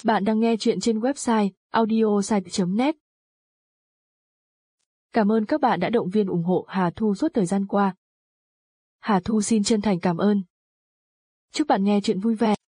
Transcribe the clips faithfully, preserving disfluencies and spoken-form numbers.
Bạn đang nghe chuyện trên website audiosite chấm net. Cảm ơn các bạn đã động viên ủng hộ Hà Thu suốt thời gian qua. Hà Thu xin chân thành cảm ơn. Chúc bạn nghe chuyện vui vẻ.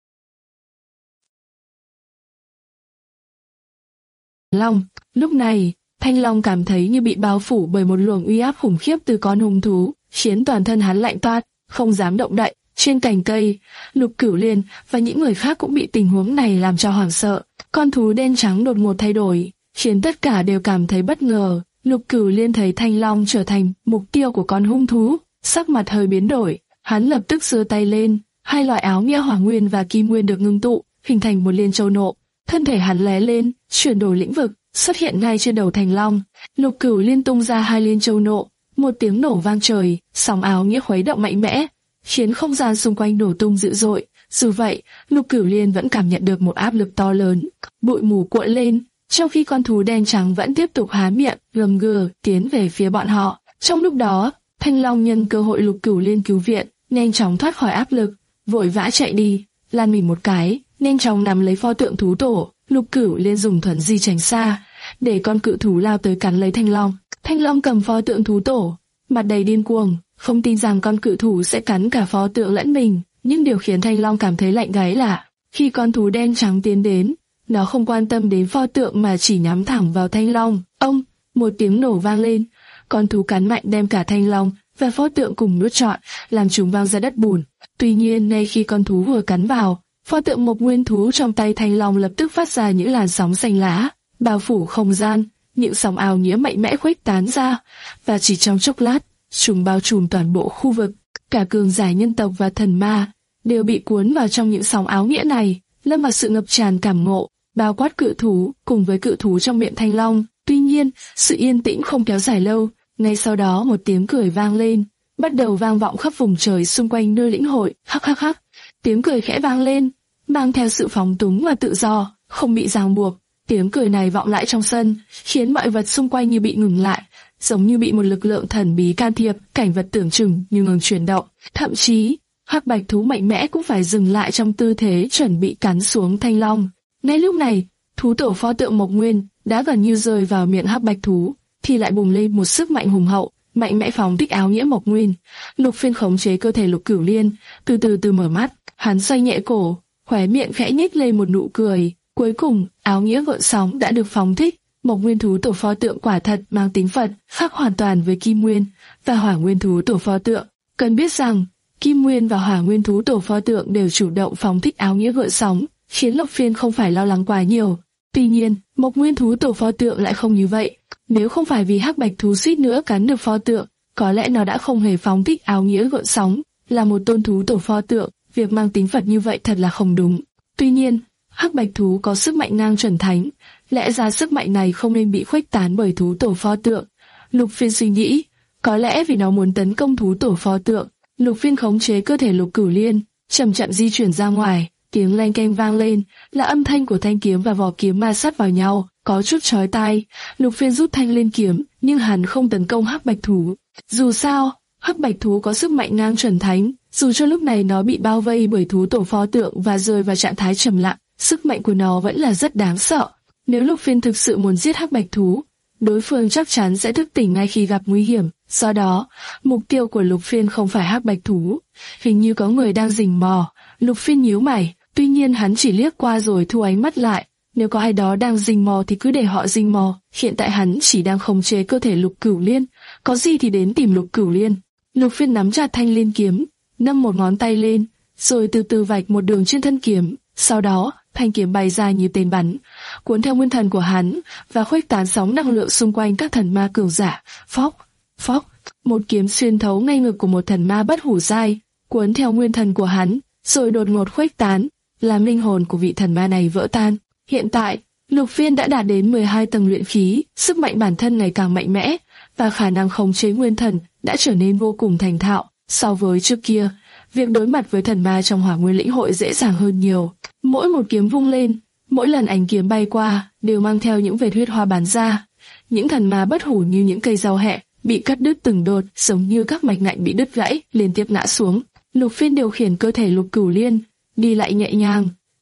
Long, lúc này, Thanh Long cảm thấy như bị bao phủ bởi một luồng uy áp khủng khiếp từ con hung thú, khiến toàn thân hắn lạnh toát, không dám động đậy. Trên cành cây, Lục Cửu Liên và những người khác cũng bị tình huống này làm cho hoảng sợ. Con thú đen trắng đột ngột thay đổi, khiến tất cả đều cảm thấy bất ngờ. Lục Cửu Liên thấy Thanh Long trở thành mục tiêu của con hung thú, sắc mặt hơi biến đổi, hắn lập tức giơ tay lên, hai loại áo nghĩa hỏa nguyên và kim nguyên được ngưng tụ, hình thành một liên châu nộ. Thân thể hắn lóe lên, chuyển đổi lĩnh vực, xuất hiện ngay trên đầu Thanh Long. Lục Cửu Liên tung ra hai liên châu nộ, một tiếng nổ vang trời, sóng áo nghĩa khuấy động mạnh mẽ, khiến không gian xung quanh nổ tung dữ dội. Dù vậy, Lục Cửu Liên vẫn cảm nhận được một áp lực to lớn, bụi mù cuộn lên, trong khi con thú đen trắng vẫn tiếp tục há miệng, gầm gừ, tiến về phía bọn họ. Trong lúc đó, Thanh Long nhân cơ hội Lục Cửu Liên cứu viện, nhanh chóng thoát khỏi áp lực, vội vã chạy đi, lan mình một cái, nhanh chóng nắm lấy pho tượng thú tổ. Lục Cửu Liên dùng thuần di tránh xa, để con cự thú lao tới cắn lấy Thanh Long. Thanh Long cầm pho tượng thú tổ, mặt đầy điên cuồng, không tin rằng con cự thú sẽ cắn cả pho tượng lẫn mình. Nhưng điều khiến Thanh Long cảm thấy lạnh gáy là, khi con thú đen trắng tiến đến, nó không quan tâm đến pho tượng mà chỉ nhắm thẳng vào Thanh Long. Ông, một tiếng nổ vang lên, con thú cắn mạnh đem cả Thanh Long và pho tượng cùng nuốt trọn, làm chúng văng ra đất bùn. Tuy nhiên, ngay khi con thú vừa cắn vào, pho tượng Mộc Nguyên thú trong tay Thanh Long lập tức phát ra những làn sóng xanh lá, bao phủ không gian, những sóng ảo nghĩa mạnh mẽ khuếch tán ra, và chỉ trong chốc lát, chúng bao trùm toàn bộ khu vực. Cả cường giả nhân tộc và thần ma đều bị cuốn vào trong những sóng áo nghĩa này, lâm vào sự ngập tràn cảm ngộ, bao quát cự thú cùng với cự thú trong miệng Thanh Long. Tuy nhiên, sự yên tĩnh không kéo dài lâu, ngay sau đó một tiếng cười vang lên, bắt đầu vang vọng khắp vùng trời xung quanh nơi lĩnh hội. Hắc hắc hắc, tiếng cười khẽ vang lên, mang theo sự phóng túng và tự do, không bị ràng buộc. Tiếng cười này vọng lại trong sân, khiến mọi vật xung quanh như bị ngừng lại, giống như bị một lực lượng thần bí can thiệp. Cảnh vật tưởng chừng như ngừng chuyển động, thậm chí hắc bạch thú mạnh mẽ cũng phải dừng lại trong tư thế chuẩn bị cắn xuống Thanh Long. Ngay lúc này, thú tổ pho tượng Mộc Nguyên đã gần như rơi vào miệng hắc bạch thú, thì lại bùng lên một sức mạnh hùng hậu, mạnh mẽ phóng thích áo nghĩa Mộc Nguyên. Lục Phiên khống chế cơ thể Lục Cửu Liên, từ từ từ mở mắt, hắn xoay nhẹ cổ, khóe miệng khẽ nhếch lên một nụ cười. Cuối cùng, áo nghĩa gợn sóng đã được phóng thích. Mộc Nguyên thú tổ pho tượng quả thật mang tính Phật, khác hoàn toàn với Kim Nguyên và Hỏa Nguyên thú tổ pho tượng. Cần biết rằng, Kim Nguyên và Hỏa Nguyên thú tổ pho tượng đều chủ động phóng thích áo nghĩa gợn sóng, khiến Lục Phiên không phải lo lắng quá nhiều. Tuy nhiên, Mộc Nguyên thú tổ pho tượng lại không như vậy. Nếu không phải vì hắc bạch thú suýt nữa cắn được pho tượng, có lẽ nó đã không hề phóng thích áo nghĩa gợn sóng. Là một tôn thú tổ pho tượng, việc mang tính Phật như vậy thật là không đúng. Tuy nhiên, hắc bạch thú có sức mạnh ngang chuẩn thánh, lẽ ra sức mạnh này không nên bị khuếch tán bởi thú tổ pho tượng. Lục Phiên suy nghĩ, có lẽ vì nó muốn tấn công thú tổ pho tượng. Lục Phiên khống chế cơ thể Lục Cửu Liên, chậm chậm di chuyển ra ngoài. Tiếng leng keng vang lên, là âm thanh của thanh kiếm và vỏ kiếm ma sát vào nhau, có chút chói tai. Lục Phiên rút thanh liên kiếm, nhưng hắn không tấn công hắc bạch thú. Dù sao, hắc bạch thú có sức mạnh ngang chuẩn thánh, dù cho lúc này nó bị bao vây bởi thú tổ pho tượng và rơi vào trạng thái trầm lặng, sức mạnh của nó vẫn là rất đáng sợ. Nếu Lục Phiên thực sự muốn giết hắc bạch thú, đối phương chắc chắn sẽ thức tỉnh ngay khi gặp nguy hiểm. Do đó, mục tiêu của Lục Phiên không phải hắc bạch thú. Hình như có người đang rình mò. Lục Phiên nhíu mày, tuy nhiên hắn chỉ liếc qua rồi thu ánh mắt lại. Nếu có ai đó đang rình mò thì cứ để họ rình mò. Hiện tại hắn chỉ đang khống chế cơ thể Lục Cửu Liên, có gì thì đến tìm Lục Cửu Liên. Lục Phiên nắm chặt thanh liên kiếm, nâng một ngón tay lên, rồi từ từ vạch một đường trên thân kiếm. Sau đó, thanh kiếm bay ra như tên bắn, cuốn theo nguyên thần của hắn và khuếch tán sóng năng lượng xung quanh các thần ma cường giả. Phốc, phốc, một kiếm xuyên thấu ngay ngực của một thần ma bất hủ giai, cuốn theo nguyên thần của hắn, rồi đột ngột khuếch tán, làm linh hồn của vị thần ma này vỡ tan. Hiện tại, Lục Phiên đã đạt đến mười hai tầng luyện khí, sức mạnh bản thân ngày càng mạnh mẽ và khả năng khống chế nguyên thần đã trở nên vô cùng thành thạo. So với trước kia, việc đối mặt với thần ma trong Hỏa Nguyên lĩnh hội dễ dàng hơn nhiều. Mỗi một kiếm vung lên, mỗi lần ánh kiếm bay qua đều mang theo những vệt huyết hoa bắn ra. Những thần ma bất hủ như những cây rau hẹ bị cắt đứt từng đột, giống như các mạch ngạnh bị đứt gãy, liên tiếp ngã xuống. Lục Phiên điều khiển cơ thể Lục Cửu Liên, đi lại nhẹ nhàng,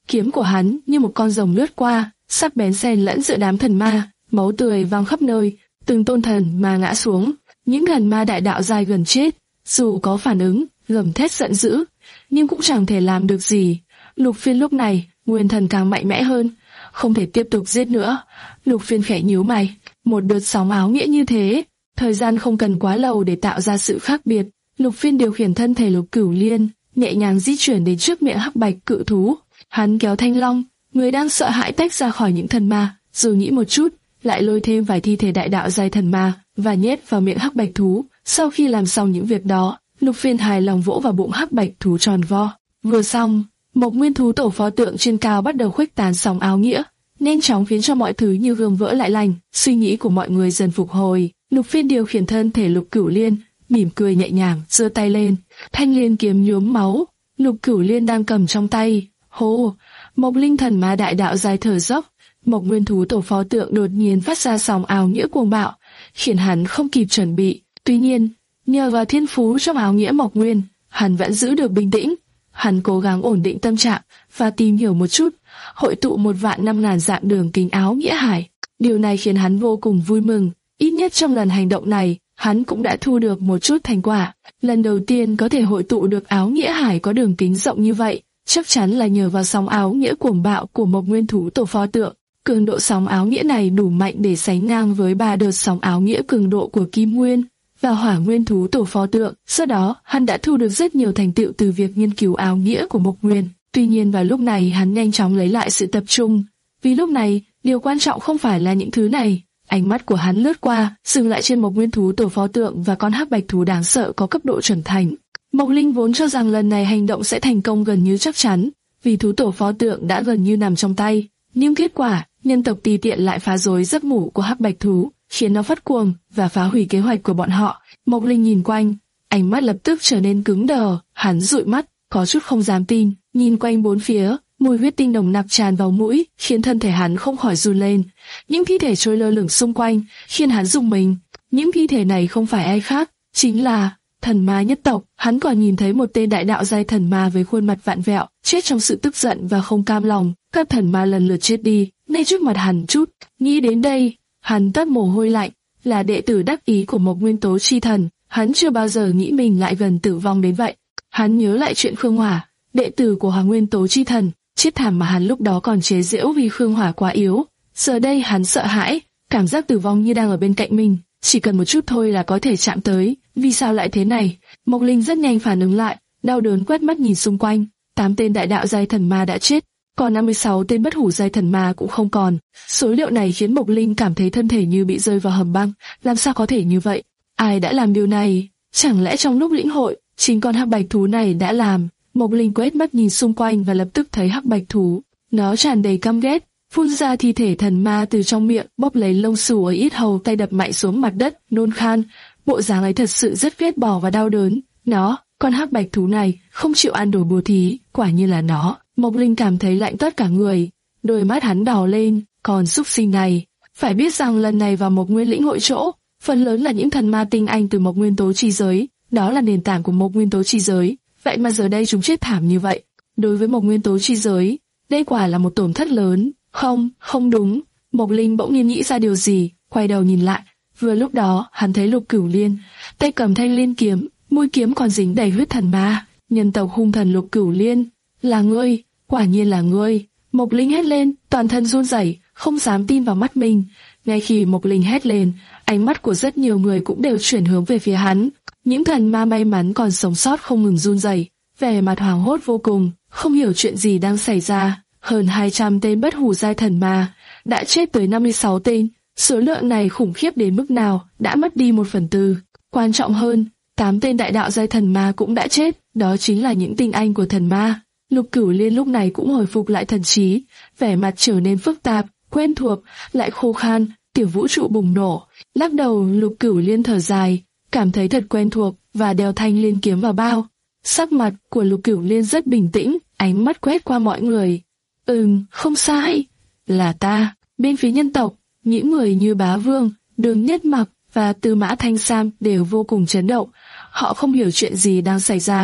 kiếm của hắn như một con rồng lướt qua, sắc bén xen lẫn giữa đám thần ma, máu tươi văng khắp nơi, từng tôn thần ma ngã xuống, những thần ma đại đạo dài gần chết, dù có phản ứng, gầm thét giận dữ, nhưng cũng chẳng thể làm được gì. Lục Phiên lúc này, nguyên thần càng mạnh mẽ hơn, không thể tiếp tục giết nữa. Lục Phiên khẽ nhíu mày, một đợt sóng áo nghĩa như thế, thời gian không cần quá lâu để tạo ra sự khác biệt. Lục Phiên điều khiển thân thể Lục Cửu Liên, nhẹ nhàng di chuyển đến trước miệng hắc bạch cự thú. Hắn kéo Thanh Long, người đang sợ hãi tách ra khỏi những thần ma, rồi nghĩ một chút, lại lôi thêm vài thi thể đại đạo giai thần ma và nhét vào miệng hắc bạch thú. Sau khi làm xong những việc đó, Lục Phiên hài lòng vỗ vào bụng hắc bạch thú tròn vo. Vừa xong, một nguyên thú tổ pho tượng trên cao bắt đầu khuếch tán sóng áo nghĩa, nhanh chóng khiến cho mọi thứ như gương vỡ lại lành. Suy nghĩ của mọi người dần phục hồi. Lục Phiên điều khiển thân thể Lục Cửu Liên, mỉm cười nhẹ nhàng, giơ tay lên, thanh liên kiếm nhuốm máu. Lục Cửu Liên đang cầm trong tay. Hô! Mộc linh thần ma đại đạo dài thở dốc. Mộc nguyên thú tổ pho tượng đột nhiên phát ra sóng áo nghĩa cuồng bạo, khiến hắn không kịp chuẩn bị. Tuy nhiên, nhờ vào thiên phú trong áo nghĩa Mộc Nguyên, hắn vẫn giữ được bình tĩnh. Hắn cố gắng ổn định tâm trạng và tìm hiểu một chút, hội tụ một vạn năm ngàn dạng đường kính áo nghĩa hải. Điều này khiến hắn vô cùng vui mừng. Ít nhất trong lần hành động này, hắn cũng đã thu được một chút thành quả. Lần đầu tiên có thể hội tụ được áo nghĩa hải có đường kính rộng như vậy, chắc chắn là nhờ vào sóng áo nghĩa cuồng bạo của Mộc nguyên thú tổ pho tượng. Cường độ sóng áo nghĩa này đủ mạnh để sánh ngang với ba đợt sóng áo nghĩa cường độ của Kim Nguyên và Hỏa nguyên thú tổ pho tượng. Sau đó, hắn đã thu được rất nhiều thành tựu từ việc nghiên cứu áo nghĩa của Mộc Nguyên. Tuy nhiên vào lúc này hắn nhanh chóng lấy lại sự tập trung, vì lúc này điều quan trọng không phải là những thứ này. Ánh mắt của hắn lướt qua, dừng lại trên Mộc nguyên thú tổ pho tượng và con hắc bạch thú đáng sợ có cấp độ trưởng thành. Mộc Linh vốn cho rằng lần này hành động sẽ thành công gần như chắc chắn, vì thú tổ pho tượng đã gần như nằm trong tay. Nhưng kết quả, nhân tộc tùy tiện lại phá rối giấc ngủ của hắc bạch thú, khiến nó phát cuồng và phá hủy kế hoạch của bọn họ. Mộc Linh nhìn quanh, ánh mắt lập tức trở nên cứng đờ, hắn dụi mắt, có chút không dám tin, nhìn quanh bốn phía, mùi huyết tinh nồng nặc tràn vào mũi, khiến thân thể hắn không khỏi run lên. Những thi thể trôi lơ lửng xung quanh, khiến hắn rùng mình. Những thi thể này không phải ai khác, chính là thần ma nhất tộc. Hắn còn nhìn thấy một tên đại đạo giai thần ma với khuôn mặt vặn vẹo, chết trong sự tức giận và không cam lòng. Các thần ma lần lượt chết đi, ngay trước mặt hắn chút. Nghĩ đến đây, hắn toát mồ hôi lạnh. Là đệ tử đắc ý của Mộc nguyên tố chi thần, hắn chưa bao giờ nghĩ mình lại gần tử vong đến vậy. Hắn nhớ lại chuyện Khương Hỏa, đệ tử của Hỏa nguyên tố chi thần, chết thảm mà hắn lúc đó còn chế giễu vì Khương Hỏa quá yếu. Giờ đây hắn sợ hãi, cảm giác tử vong như đang ở bên cạnh mình, chỉ cần một chút thôi là có thể chạm tới. Vì sao lại thế này? Mộc Linh rất nhanh phản ứng lại, đau đớn quét mắt nhìn xung quanh. Tám tên đại đạo giai thần ma đã chết, còn năm mươi sáu tên bất hủ giai thần ma cũng không còn. Số liệu này khiến Mộc Linh cảm thấy thân thể như bị rơi vào hầm băng. Làm sao có thể như vậy? Ai đã làm điều này? Chẳng lẽ trong lúc lĩnh hội, chính con hắc bạch thú này đã làm? Mộc Linh quét mắt nhìn xung quanh và lập tức thấy hắc bạch thú. Nó tràn đầy căm ghét, phun ra thi thể thần ma từ trong miệng, bóp lấy lông xù ở yết hầu, tay đập mạnh xuống mặt đất, nôn khan. Bộ dáng ấy thật sự rất ghét bỏ và đau đớn. Nó, con hắc bạch thú này, không chịu ăn đồ bố thí, quả nhiên là nó. Mộc Linh cảm thấy lạnh toát cả người, đôi mắt hắn đỏ lên. Còn súc sinh này, phải biết rằng lần này vào Mộc Nguyên lĩnh hội chỗ, phần lớn là những thần ma tinh anh từ Mộc nguyên tố chi giới, đó là nền tảng của Mộc nguyên tố chi giới. Vậy mà giờ đây chúng chết thảm như vậy. Đối với Mộc nguyên tố chi giới, đây quả là một tổn thất lớn. Không, không đúng. Mộc Linh bỗng nhiên nghĩ ra điều gì, quay đầu nhìn lại. Vừa lúc đó, hắn thấy Lục Cửu Liên, tay cầm thanh liên kiếm, mũi kiếm còn dính đầy huyết thần ma. Nhân tộc hung thần Lục Cửu Liên, là ngươi, quả nhiên là ngươi. Mộc Linh hét lên, toàn thân run rẩy, không dám tin vào mắt mình. Ngay khi Mộc Linh hét lên, ánh mắt của rất nhiều người cũng đều chuyển hướng về phía hắn. Những thần ma may mắn còn sống sót không ngừng run rẩy, vẻ mặt hoảng hốt vô cùng, không hiểu chuyện gì đang xảy ra. Hơn hai trăm tên bất hủ giai thần ma đã chết tới năm mươi sáu tên. Số lượng này khủng khiếp đến mức nào, đã mất đi một phần tư. Quan trọng hơn, tám tên đại đạo giai thần ma cũng đã chết, đó chính là những tinh anh của thần ma. Lục Cửu Liên lúc này cũng hồi phục lại thần trí, vẻ mặt trở nên phức tạp, quen thuộc, lại khô khan. Tiểu vũ trụ bùng nổ. Lắc đầu, Lục Cửu Liên thở dài, cảm thấy thật quen thuộc và đeo thanh liên kiếm vào bao. Sắc mặt của Lục Cửu Liên rất bình tĩnh, ánh mắt quét qua mọi người. Ừm, không sai, là ta. Bên phía nhân tộc, những người như Bá Vương, Đường Nhất Mặc và Tư Mã Thanh Sam đều vô cùng chấn động. Họ không hiểu chuyện gì đang xảy ra.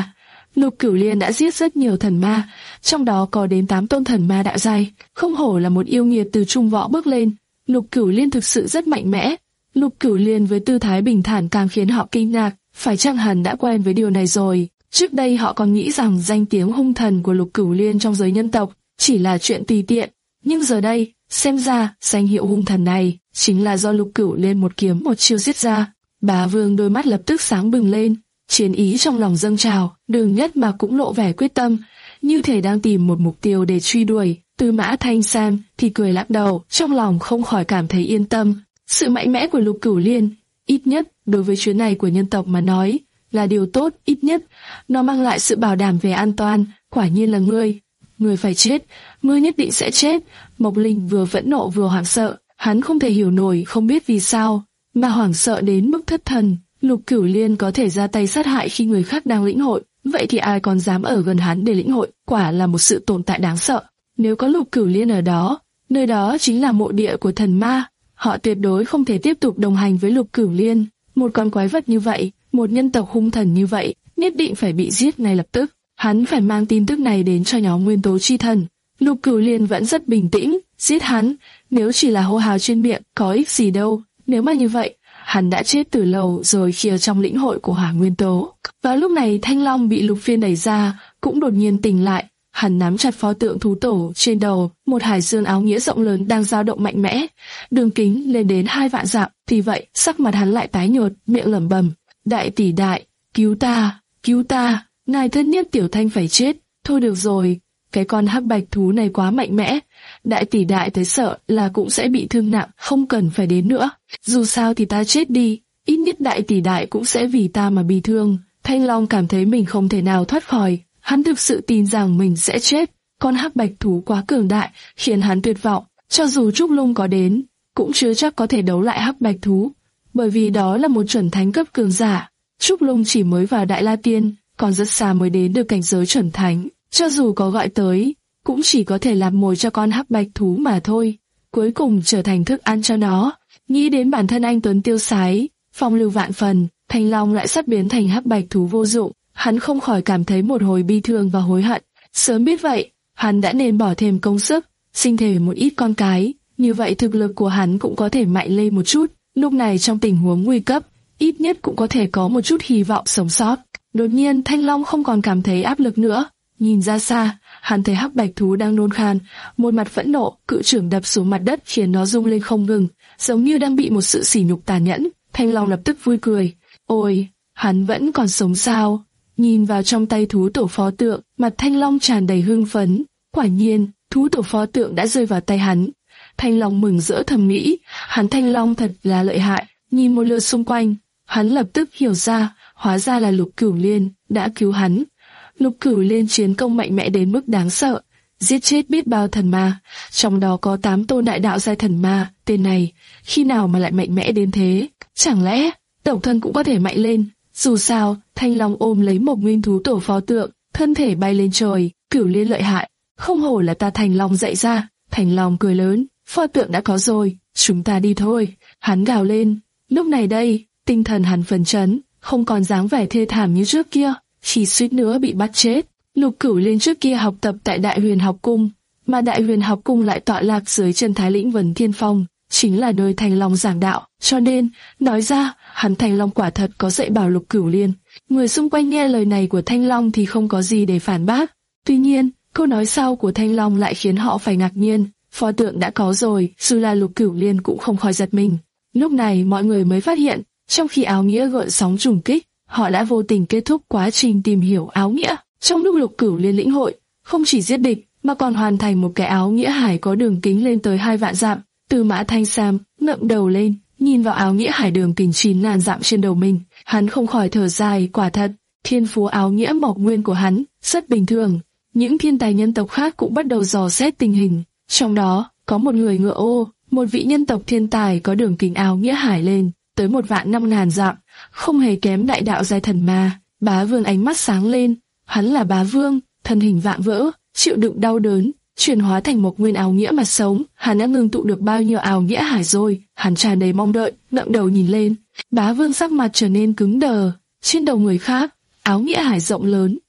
Lục Cửu Liên đã giết rất nhiều thần ma, trong đó có đến tám tôn thần ma đạo giai, không hổ là một yêu nghiệt từ trung võ bước lên. Lục Cửu Liên thực sự rất mạnh mẽ. Lục Cửu Liên với tư thái bình thản càng khiến họ kinh ngạc, phải chăng hắn đã quen với điều này rồi? Trước đây họ còn nghĩ rằng danh tiếng hung thần của Lục Cửu Liên trong giới nhân tộc chỉ là chuyện tùy tiện, nhưng giờ đây, xem ra danh hiệu hung thần này chính là do Lục Cửu Liên một kiếm một chiêu giết ra. Bá Vương đôi mắt lập tức sáng bừng lên, chiến ý trong lòng dâng trào, Đường Nhất mà cũng lộ vẻ quyết tâm, như thể đang tìm một mục tiêu để truy đuổi. Tư Mã Thanh Sam thì cười lắc đầu, trong lòng không khỏi cảm thấy yên tâm. Sự mạnh mẽ của Lục Cửu Liên, ít nhất đối với chuyến này của nhân tộc mà nói, là điều tốt, ít nhất nó mang lại sự bảo đảm về an toàn. Quả nhiên là ngươi, ngươi phải chết, ngươi nhất định sẽ chết. Mộc Linh vừa phẫn nộ vừa hoảng sợ, hắn không thể hiểu nổi, không biết vì sao mà hoảng sợ đến mức thất thần. Lục Cửu Liên có thể ra tay sát hại khi người khác đang lĩnh hội, vậy thì ai còn dám ở gần hắn để lĩnh hội? Quả là một sự tồn tại đáng sợ. Nếu có Lục Cửu Liên ở đó, nơi đó chính là mộ địa của thần ma, họ tuyệt đối không thể tiếp tục đồng hành với Lục Cửu Liên. Một con quái vật như vậy, một nhân tộc hung thần như vậy, nhất định phải bị giết ngay lập tức. Hắn phải mang tin tức này đến cho nhóm Nguyên Tố Chi Thần. Lục Cửu Liên vẫn rất bình tĩnh, giết hắn, nếu chỉ là hô hào trên miệng, có ích gì đâu. Nếu mà như vậy, hắn đã chết từ lâu rồi khi ở trong lĩnh hội của Hỏa Nguyên Tố. Vào lúc này Thanh Long bị Lục Phiên đẩy ra, cũng đột nhiên tỉnh lại. Hắn nắm chặt pho tượng thú tổ trên đầu, một hải dương áo nghĩa rộng lớn đang dao động mạnh mẽ, đường kính lên đến hai vạn dặm. Thì vậy, sắc mặt hắn lại tái nhợt, miệng lẩm bẩm: đại tỷ đại, cứu ta, cứu ta, ngài thân nhất Tiểu Thanh phải chết. Thôi được rồi, cái con hắc bạch thú này quá mạnh mẽ, đại tỷ đại thấy sợ là cũng sẽ bị thương nặng, không cần phải đến nữa. Dù sao thì ta chết đi, ít nhất đại tỷ đại cũng sẽ vì ta mà bị thương. Thanh Long cảm thấy mình không thể nào thoát khỏi, hắn thực sự tin rằng mình sẽ chết. Con hắc bạch thú quá cường đại, khiến hắn tuyệt vọng. Cho dù Trúc Lung có đến, cũng chưa chắc có thể đấu lại hắc bạch thú, bởi vì đó là một chuẩn thánh cấp cường giả. Trúc Lung chỉ mới vào Đại La Tiên, còn rất xa mới đến được cảnh giới chuẩn thánh. Cho dù có gọi tới, cũng chỉ có thể làm mồi cho con hắc bạch thú mà thôi, cuối cùng trở thành thức ăn cho nó. Nghĩ đến bản thân anh tuấn tiêu sái, phong lưu vạn phần, Thanh Long lại sắp biến thành hắc bạch thú vô dụng. Hắn không khỏi cảm thấy một hồi bi thương và hối hận. Sớm biết vậy, hắn đã nên bỏ thêm công sức, sinh thêm một ít con cái, như vậy thực lực của hắn cũng có thể mạnh lên một chút. Lúc này trong tình huống nguy cấp, ít nhất cũng có thể có một chút hy vọng sống sót. Đột nhiên Thanh Long không còn cảm thấy áp lực nữa. Nhìn ra xa, hắn thấy hắc bạch thú đang nôn khan, một mặt phẫn nộ, cự trưởng đập xuống mặt đất khiến nó rung lên không ngừng, giống như đang bị một sự sỉ nhục tàn nhẫn. Thanh Long lập tức vui cười. Ôi, hắn vẫn còn sống sao? Nhìn vào trong tay thú tổ pho tượng, mặt Thanh Long tràn đầy hưng phấn. Quả nhiên, thú tổ pho tượng đã rơi vào tay hắn. Thanh Long mừng rỡ thầm nghĩ, hắn Thanh Long thật là lợi hại. Nhìn một lượt xung quanh, hắn lập tức hiểu ra, hóa ra là Lục Cửu Liên đã cứu hắn. Lục Cửu Liên chiến công mạnh mẽ đến mức đáng sợ, giết chết biết bao thần ma, trong đó có tám tôn đại đạo giai thần ma. Tên này khi nào mà lại mạnh mẽ đến thế? Chẳng lẽ độc thân cũng có thể mạnh lên? Dù sao, Thanh Long ôm lấy một nguyên thú tổ pho tượng, thân thể bay lên trời. Cửu Liên lợi hại, không hổ là ta Thành Long dạy ra. Thành Long cười lớn, pho tượng đã có rồi, chúng ta đi thôi. Hắn gào lên. Lúc này đây, tinh thần hắn phấn chấn, không còn dáng vẻ thê thảm như trước kia, chỉ suýt nữa bị bắt chết. Lục Cửu Liên trước kia học tập tại Đại Huyền Học Cung, mà Đại Huyền Học Cung lại tọa lạc dưới chân Thái Lĩnh Vân Thiên Phong, chính là nơi Thành Long giảng đạo, cho nên, nói ra, hắn Thành Long quả thật có dạy bảo Lục Cửu Liên. Người xung quanh nghe lời này của Thanh Long thì không có gì để phản bác. Tuy nhiên, câu nói sau của Thanh Long lại khiến họ phải ngạc nhiên. Pho tượng đã có rồi, dù là Lục Cửu Liên cũng không khỏi giật mình. Lúc này mọi người mới phát hiện, trong khi áo nghĩa gợn sóng trùng kích, họ đã vô tình kết thúc quá trình tìm hiểu áo nghĩa. Trong lúc Lục Cửu Liên lĩnh hội, không chỉ giết địch, mà còn hoàn thành một cái áo nghĩa hải có đường kính lên tới hai vạn dặm. Tư Mã Thanh Sam ngẩng đầu lên, nhìn vào áo nghĩa hải đường kính chín ngàn dặm trên đầu mình, hắn không khỏi thở dài. Quả thật, thiên phú áo nghĩa mộc nguyên của hắn rất bình thường. Những thiên tài nhân tộc khác cũng bắt đầu dò xét tình hình. Trong đó, có một người ngựa ô, một vị nhân tộc thiên tài có đường kính áo nghĩa hải lên tới một vạn năm ngàn dặm, không hề kém đại đạo giai thần ma. Bá Vương ánh mắt sáng lên, hắn là Bá Vương, thân hình vạm vỡ, chịu đựng đau đớn, chuyển hóa thành một nguyên áo nghĩa mà sống. Hắn đã ngưng tụ được bao nhiêu áo nghĩa hải rồi? Hắn tràn đầy mong đợi, ngẩng đầu nhìn lên. Bá Vương sắc mặt trở nên cứng đờ. Trên đầu người khác, áo nghĩa hải rộng lớn,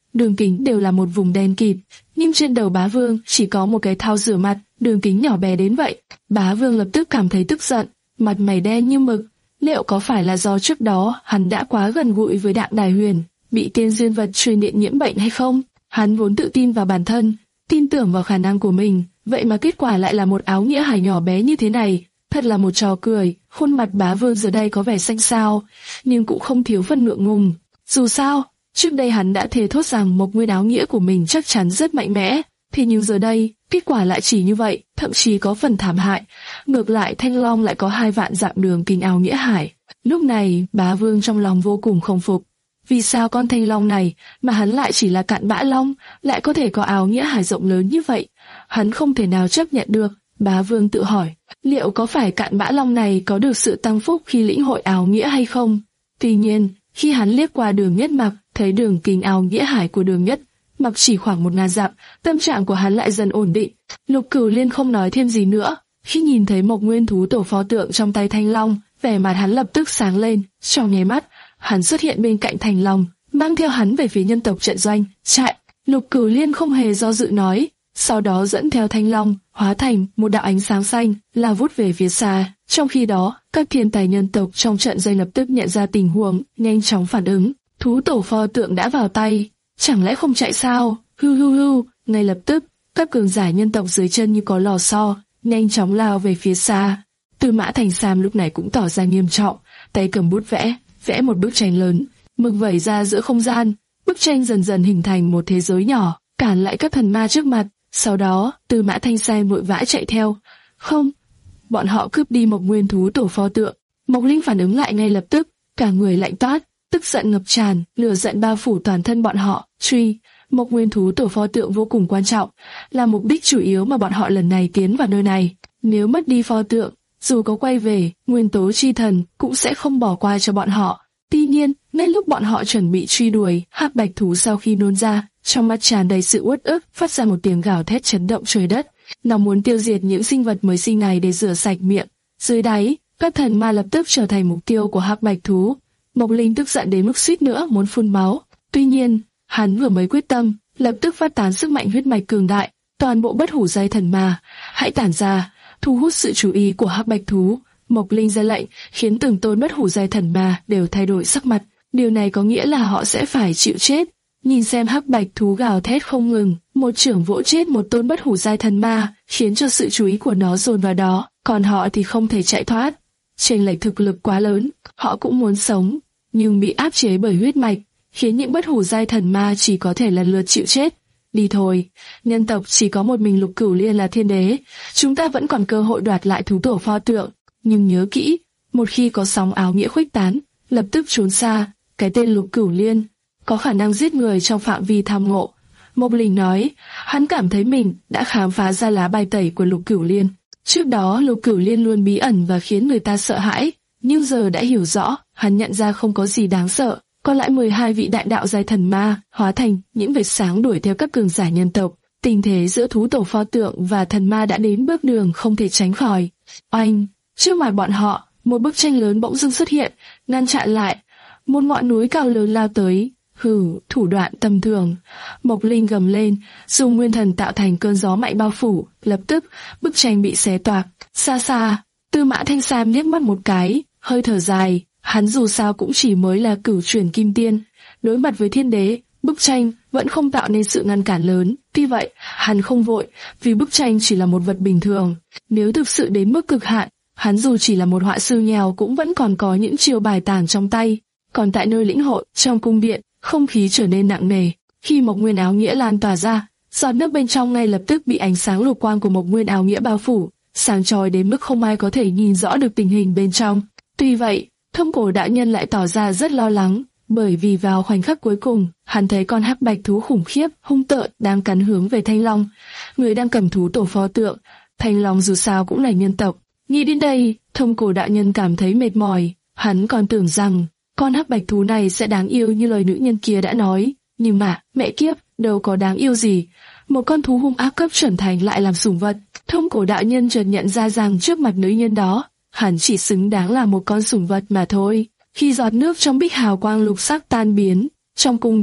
đường kính đều là một vùng đen kịt, nhưng trên đầu bá vương chỉ có một cái thau rửa mặt, đường kính nhỏ bé đến vậy. Bá vương lập tức cảm thấy tức giận, mặt mày đen như mực. Liệu có phải là do trước đó hắn đã quá gần gũi với Đặng Đài Huyền, bị tiên duyên vật truyền điện nhiễm bệnh hay không? Hắn vốn tự tin vào bản thân, tin tưởng vào khả năng của mình, vậy mà kết quả lại là một áo nghĩa hải nhỏ bé như thế này, thật là một trò cười. Khuôn mặt bá vương giờ đây có vẻ xanh xao, nhưng cũng không thiếu phần ngượng ngùng. Dù sao, trước đây hắn đã thề thốt rằng Mộc Nguyên áo nghĩa của mình chắc chắn rất mạnh mẽ, thì nhưng giờ đây, kết quả lại chỉ như vậy, thậm chí có phần thảm hại. Ngược lại Thanh Long lại có hai vạn dặm đường kinh áo nghĩa hải. Lúc này, bá vương trong lòng vô cùng không phục. Vì sao con Thanh Long này, mà hắn lại chỉ là cạn bã long, lại có thể có áo nghĩa hải rộng lớn như vậy? Hắn không thể nào chấp nhận được. Bá vương tự hỏi, liệu có phải cạn bã long này có được sự tăng phúc khi lĩnh hội áo nghĩa hay không? Tuy nhiên, khi hắn liếc qua Đường Nhất Mặc, thấy đường kính áo nghĩa hải của Đường Nhất Mặc chỉ khoảng một ngàn dặm, tâm trạng của hắn lại dần ổn định. Lục Cửu Liên không nói thêm gì nữa. Khi nhìn thấy Mộc Nguyên thú tổ pho tượng trong tay Thanh Long, vẻ mặt hắn lập tức sáng lên. Trong nháy mắt, hắn xuất hiện bên cạnh Thanh Long, mang theo hắn về phía nhân tộc trận doanh. Chạy! Lục Cửu Liên không hề do dự nói, sau đó dẫn theo Thanh Long, hóa thành một đạo ánh sáng xanh, lao vút về phía xa. Trong khi đó, các thiên tài nhân tộc trong trận doanh lập tức nhận ra tình huống, nhanh chóng phản ứng. Thú tổ pho tượng đã vào tay, chẳng lẽ không chạy sao? Hưu hưu hưu! Ngay lập tức, các cường giả nhân tộc dưới chân như có lò xo, nhanh chóng lao về phía xa. Tư Mã Thành Sam lúc này cũng tỏ ra nghiêm trọng, tay cầm bút vẽ, vẽ một bức tranh lớn, mực vẩy ra giữa không gian. Bức tranh dần dần hình thành một thế giới nhỏ, cản lại các thần ma trước mặt. Sau đó, Tư Mã Thanh Sam vội vã chạy theo. Không, bọn họ cướp đi Mộc Nguyên thú tổ pho tượng. Mộc Linh phản ứng lại ngay lập tức, cả người lạnh toát, tức giận ngập tràn, lửa giận bao phủ toàn thân bọn họ. Truy, Mộc Nguyên thú tổ pho tượng vô cùng quan trọng, là mục đích chủ yếu mà bọn họ lần này tiến vào nơi này. Nếu mất đi pho tượng, dù có quay về, Nguyên tố chi thần cũng sẽ không bỏ qua cho bọn họ. Tuy nhiên, ngay lúc bọn họ chuẩn bị truy đuổi, hắc bạch thú sau khi nôn ra, trong mắt tràn đầy sự uất ức, phát ra một tiếng gào thét chấn động trời đất. Nó muốn tiêu diệt những sinh vật mới sinh này để rửa sạch miệng. Dưới đáy, các thần ma lập tức trở thành mục tiêu của hắc bạch thú. Mộc Linh tức giận đến mức suýt nữa muốn phun máu. Tuy nhiên, hắn vừa mới quyết tâm, lập tức phát tán sức mạnh huyết mạch cường đại, toàn bộ bất hủ giai thần ma hãy tản ra, thu hút sự chú ý của hắc bạch thú. Mộc Linh ra lệnh, khiến từng tôn bất hủ giai thần ma đều thay đổi sắc mặt. Điều này có nghĩa là họ sẽ phải chịu chết. Nhìn xem hắc bạch thú gào thét không ngừng, một trưởng vỗ chết một tôn bất hủ giai thần ma, khiến cho sự chú ý của nó dồn vào đó, còn họ thì không thể chạy thoát. Chênh lệch thực lực quá lớn, họ cũng muốn sống, nhưng bị áp chế bởi huyết mạch, khiến những bất hủ giai thần ma chỉ có thể lần lượt chịu chết. Đi thôi, nhân tộc chỉ có một mình Lục Cửu Liên là thiên đế, chúng ta vẫn còn cơ hội đoạt lại thú tổ pho tượng. Nhưng nhớ kỹ, một khi có sóng áo nghĩa khuếch tán, lập tức trốn xa. Cái tên Lục Cửu Liên có khả năng giết người trong phạm vi tham ngộ. Mộc Linh nói, hắn cảm thấy mình đã khám phá ra lá bài tẩy của Lục Cửu Liên. Trước đó Lục Cửu Liên luôn bí ẩn và khiến người ta sợ hãi, nhưng giờ đã hiểu rõ, hắn nhận ra không có gì đáng sợ. Còn lại mười hai vị đại đạo giai thần ma hóa thành những vệt sáng đuổi theo các cường giả nhân tộc. Tình thế giữa thú tổ pho tượng và thần ma đã đến bước đường không thể tránh khỏi. Oanh! Trước mặt bọn họ, một bức tranh lớn bỗng dưng xuất hiện, ngăn chặn lại. Một ngọn núi cao lớn lao tới. Hừ, thủ đoạn tầm thường. Mộc Linh gầm lên, dùng nguyên thần tạo thành cơn gió mạnh bao phủ. Lập tức, bức tranh bị xé toạc. Xa xa, Tư Mã Thanh Sam liếc mắt một cái, hơi thở dài. Hắn dù sao cũng chỉ mới là cửu chuyển kim tiên. Đối mặt với thiên đế, bức tranh vẫn không tạo nên sự ngăn cản lớn. Tuy vậy, hắn không vội, vì bức tranh chỉ là một vật bình thường. Nếu thực sự đến mức cực hạn, hắn dù chỉ là một họa sư nghèo cũng vẫn còn có những chiêu bài tàng trong tay. Còn tại nơi lĩnh hội, trong cung điện, không khí trở nên nặng nề. Khi Mộc Nguyên áo nghĩa lan tỏa ra, giọt nước bên trong ngay lập tức bị ánh sáng lục quang của Mộc Nguyên áo nghĩa bao phủ, sáng chói đến mức không ai có thể nhìn rõ được tình hình bên trong. Tuy vậy, Thông Cổ đạo nhân lại tỏ ra rất lo lắng, bởi vì vào khoảnh khắc cuối cùng, hắn thấy con hắc bạch thú khủng khiếp, hung tợn đang cắn hướng về Thanh Long, người đang cầm thú tổ pho tượng. Thanh Long dù sao cũng là nhân tộc. Nghĩ đến đây, Thông Cổ đạo nhân cảm thấy mệt mỏi. Hắn còn tưởng rằng con hắc bạch thú này sẽ đáng yêu như lời nữ nhân kia đã nói, nhưng mà mẹ kiếp, đâu có đáng yêu gì. Một con thú hung ác cấp trưởng thành lại làm sủng vật. Thông Cổ đạo nhân chợt nhận ra rằng trước mặt nữ nhân đó, hắn chỉ xứng đáng là một con sủng vật mà thôi. Khi giọt nước trong bích hào quang lục sắc tan biến, trong cung điện,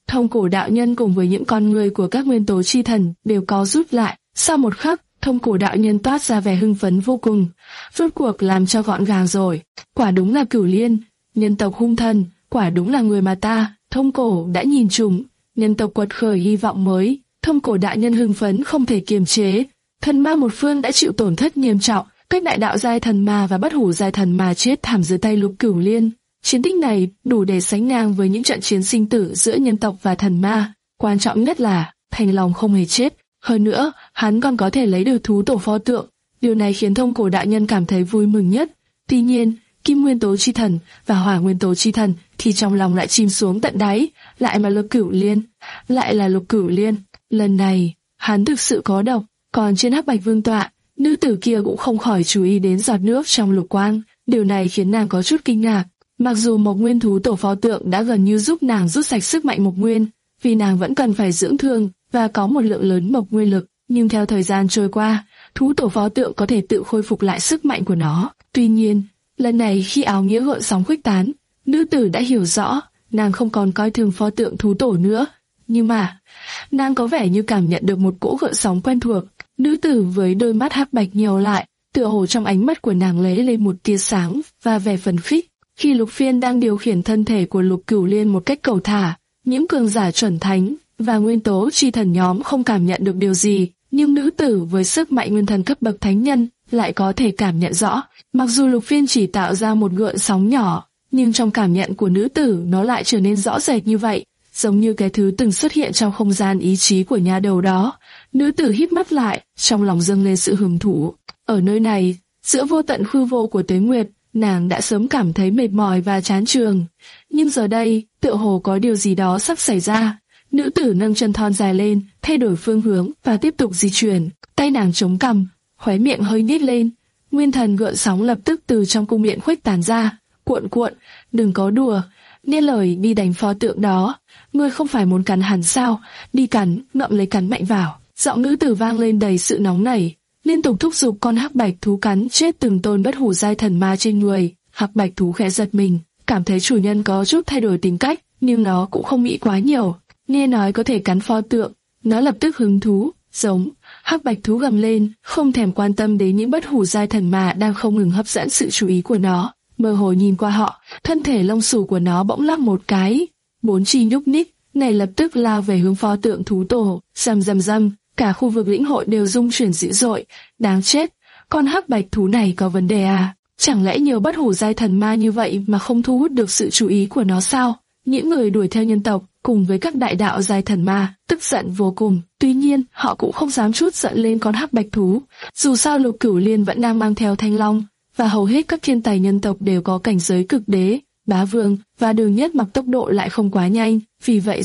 Thông cổ đạo nhân cùng với những con người của các nguyên tố chi thần đều có rút lại. Sau một khắc, thông cổ đạo nhân toát ra vẻ hưng phấn vô cùng. Rốt cuộc làm cho gọn gàng rồi. Quả đúng là Cửu Liên, nhân tộc hung thần, quả đúng là người mà ta, thông cổ đã nhìn trúng. Nhân tộc quật khởi hy vọng mới. Thông cổ đạo nhân hưng phấn không thể kiềm chế. Thần ma một phương đã chịu tổn thất nghiêm trọng. Các đại đạo giai thần ma và bất hủ giai thần ma chết thảm dưới tay Lục Cửu Liên. Chiến tích này đủ để sánh ngang với những trận chiến sinh tử giữa nhân tộc và thần ma. Quan trọng nhất là Thanh Long không hề chết. Hơn nữa, hắn còn có thể lấy được thú tổ pho tượng. Điều này khiến thông cổ đạo nhân cảm thấy vui mừng nhất. Tuy nhiên, Kim Nguyên Tố Chi Thần và Hỏa Nguyên Tố Chi Thần thì trong lòng lại chìm xuống tận đáy. Lại mà Lục Cửu Liên, lại là Lục Cửu Liên. Lần này, hắn thực sự có độc. Còn trên Hắc Bạch Vương tọa, nữ tử kia cũng không khỏi chú ý đến giọt nước trong lục quang. Điều này khiến nàng có chút kinh ngạc. Mặc dù Mộc Nguyên thú tổ pho tượng đã gần như giúp nàng rút sạch sức mạnh Mộc Nguyên, vì nàng vẫn cần phải dưỡng thương và có một lượng lớn Mộc Nguyên lực, nhưng theo thời gian trôi qua, thú tổ pho tượng có thể tự khôi phục lại sức mạnh của nó. Tuy nhiên, lần này khi áo nghĩa gợn sóng khuếch tán, nữ tử đã hiểu rõ, nàng không còn coi thường pho tượng thú tổ nữa. Nhưng mà, nàng có vẻ như cảm nhận được một cỗ gợn sóng quen thuộc. Nữ tử với đôi mắt hắc bạch nheo lại, tựa hồ trong ánh mắt của nàng lấy lên một tia sáng và vẻ phấn khích. Khi Lục Phiên đang điều khiển thân thể của Lục Cửu Liên một cách cầu thả, những cường giả chuẩn thánh và nguyên tố chi thần nhóm không cảm nhận được điều gì, nhưng nữ tử với sức mạnh nguyên thần cấp bậc thánh nhân lại có thể cảm nhận rõ. Mặc dù Lục Phiên chỉ tạo ra một gợn sóng nhỏ, nhưng trong cảm nhận của nữ tử nó lại trở nên rõ rệt như vậy, giống như cái thứ từng xuất hiện trong không gian ý chí của nhà đầu đó. Nữ tử híp mắt lại, trong lòng dâng lên sự hứng thú. Ở nơi này, giữa vô tận hư vô của Tuế Nguyệt, nàng đã sớm cảm thấy mệt mỏi và chán trường. Nhưng giờ đây, tựa hồ có điều gì đó sắp xảy ra. Nữ tử nâng chân thon dài lên, thay đổi phương hướng và tiếp tục di chuyển. Tay nàng chống cằm, khóe miệng hơi nhếch lên. Nguyên thần gợn sóng lập tức từ trong cung miệng khuếch tán ra, cuộn cuộn. Đừng có đùa, nghe lời đi đánh pho tượng đó. Ngươi không phải muốn cắn hắn sao? Đi cắn, ngậm lấy cắn mạnh vào. Giọng nữ tử vang lên đầy sự nóng nảy, liên tục thúc giục con hắc bạch thú cắn chết từng tôn bất hủ giai thần ma trên người. Hắc bạch thú khẽ giật mình, cảm thấy chủ nhân có chút thay đổi tính cách, nhưng nó cũng không nghĩ quá nhiều. Nghe nói có thể cắn pho tượng, nó lập tức hứng thú, giống. Hắc bạch thú gầm lên, không thèm quan tâm đến những bất hủ giai thần ma đang không ngừng hấp dẫn sự chú ý của nó. Mơ hồ nhìn qua họ, thân thể lông xù của nó bỗng lắc một cái, bốn chi nhúc nhích, này lập tức lao về hướng pho tượng thú tổ. Rầm rầm rầm, cả khu vực lĩnh hội đều rung chuyển dữ dội. Đáng chết, con hắc bạch thú này có vấn đề à? Chẳng lẽ nhiều bất hủ giai thần ma như vậy mà không thu hút được sự chú ý của nó sao? Những người đuổi theo nhân tộc cùng với các đại đạo giai thần ma tức giận vô cùng. Tuy nhiên, họ cũng không dám trút giận lên con hắc bạch thú. Dù sao Lục Cửu Liên vẫn đang mang theo Thanh Long, và hầu hết các thiên tài nhân tộc đều có cảnh giới cực đế, bá vương, và Đường Nhất Mặc tốc độ lại không quá nhanh. Vì vậy,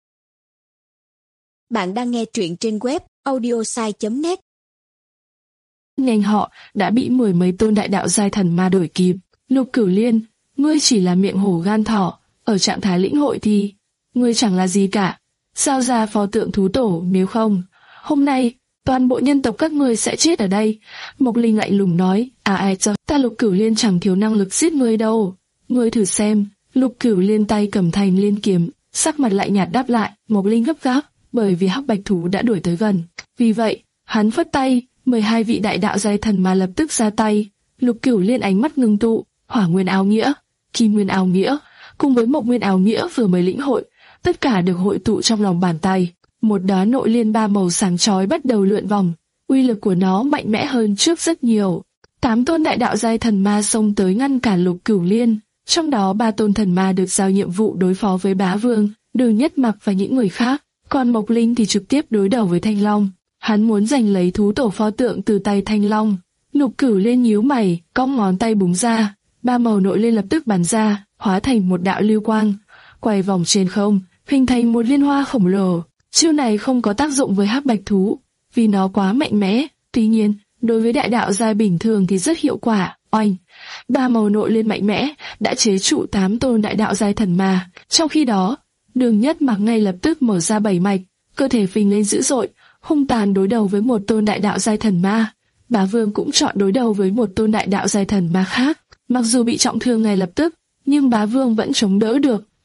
bạn đang nghe truyện trên web audiosai chấm net. nhanh họ đã bị mười mấy tôn đại đạo giai thần ma đuổi kịp. Lục Cửu Liên, ngươi chỉ là miệng hổ gan thỏ, ở trạng thái lĩnh hội thì ngươi chẳng là gì cả. Sao ra pho tượng thú tổ, nếu không, hôm nay toàn bộ nhân tộc các ngươi sẽ chết ở đây. Mộc Linh lạnh lùng nói, à ai cho, ta Lục Cửu Liên chẳng thiếu năng lực giết ngươi đâu. Ngươi thử xem. Lục Cửu Liên tay cầm thành liên kiếm, sắc mặt lại nhạt đáp lại. Mộc Linh gấp gáp, bởi vì hắc bạch thú đã đuổi tới gần. Vì vậy, hắn phất tay, mười hai vị đại đạo giai thần ma lập tức ra tay. Lục Cửu Liên ánh mắt ngưng tụ, hỏa nguyên áo nghĩa, kim nguyên áo nghĩa, cùng với mộc nguyên áo nghĩa vừa mới lĩnh hội, tất cả được hội tụ trong lòng bàn tay. Một đóa nội liên ba màu sáng chói bắt đầu lượn vòng, uy lực của nó mạnh mẽ hơn trước rất nhiều. Tám tôn đại đạo giai thần ma xông tới ngăn cản Lục Cửu Liên, trong đó ba tôn thần ma được giao nhiệm vụ đối phó với Bá Vương, Đường Nhất Mặc và những người khác, còn Mộc Linh thì trực tiếp đối đầu với Thanh Long. Hắn muốn giành lấy thú tổ pho tượng từ tay Thanh Long. Lục Cửu Liên nhíu mày, cong ngón tay búng ra, ba màu nội liên lập tức bắn ra, hóa thành một đạo lưu quang, quay vòng trên không, hình thành một liên hoa khổng lồ. Chiêu này không có tác dụng với hắc bạch thú, vì nó quá mạnh mẽ. Tuy nhiên, đối với đại đạo giai bình thường thì rất hiệu quả. Oanh! Ba màu nội liên mạnh mẽ đã chế trụ tám tôn đại đạo giai thần ma. Trong khi đó, Đường Nhất Mặc ngay lập tức mở ra bảy mạch, cơ thể phình lên dữ dội, hung tàn đối đầu với một tôn đại đạo giai thần ma. Bá Vương cũng chọn đối đầu với một tôn đại đạo giai thần ma khác. Mặc dù bị trọng thương ngay lập tức, nhưng Bá Vương vẫn chống đỡ được,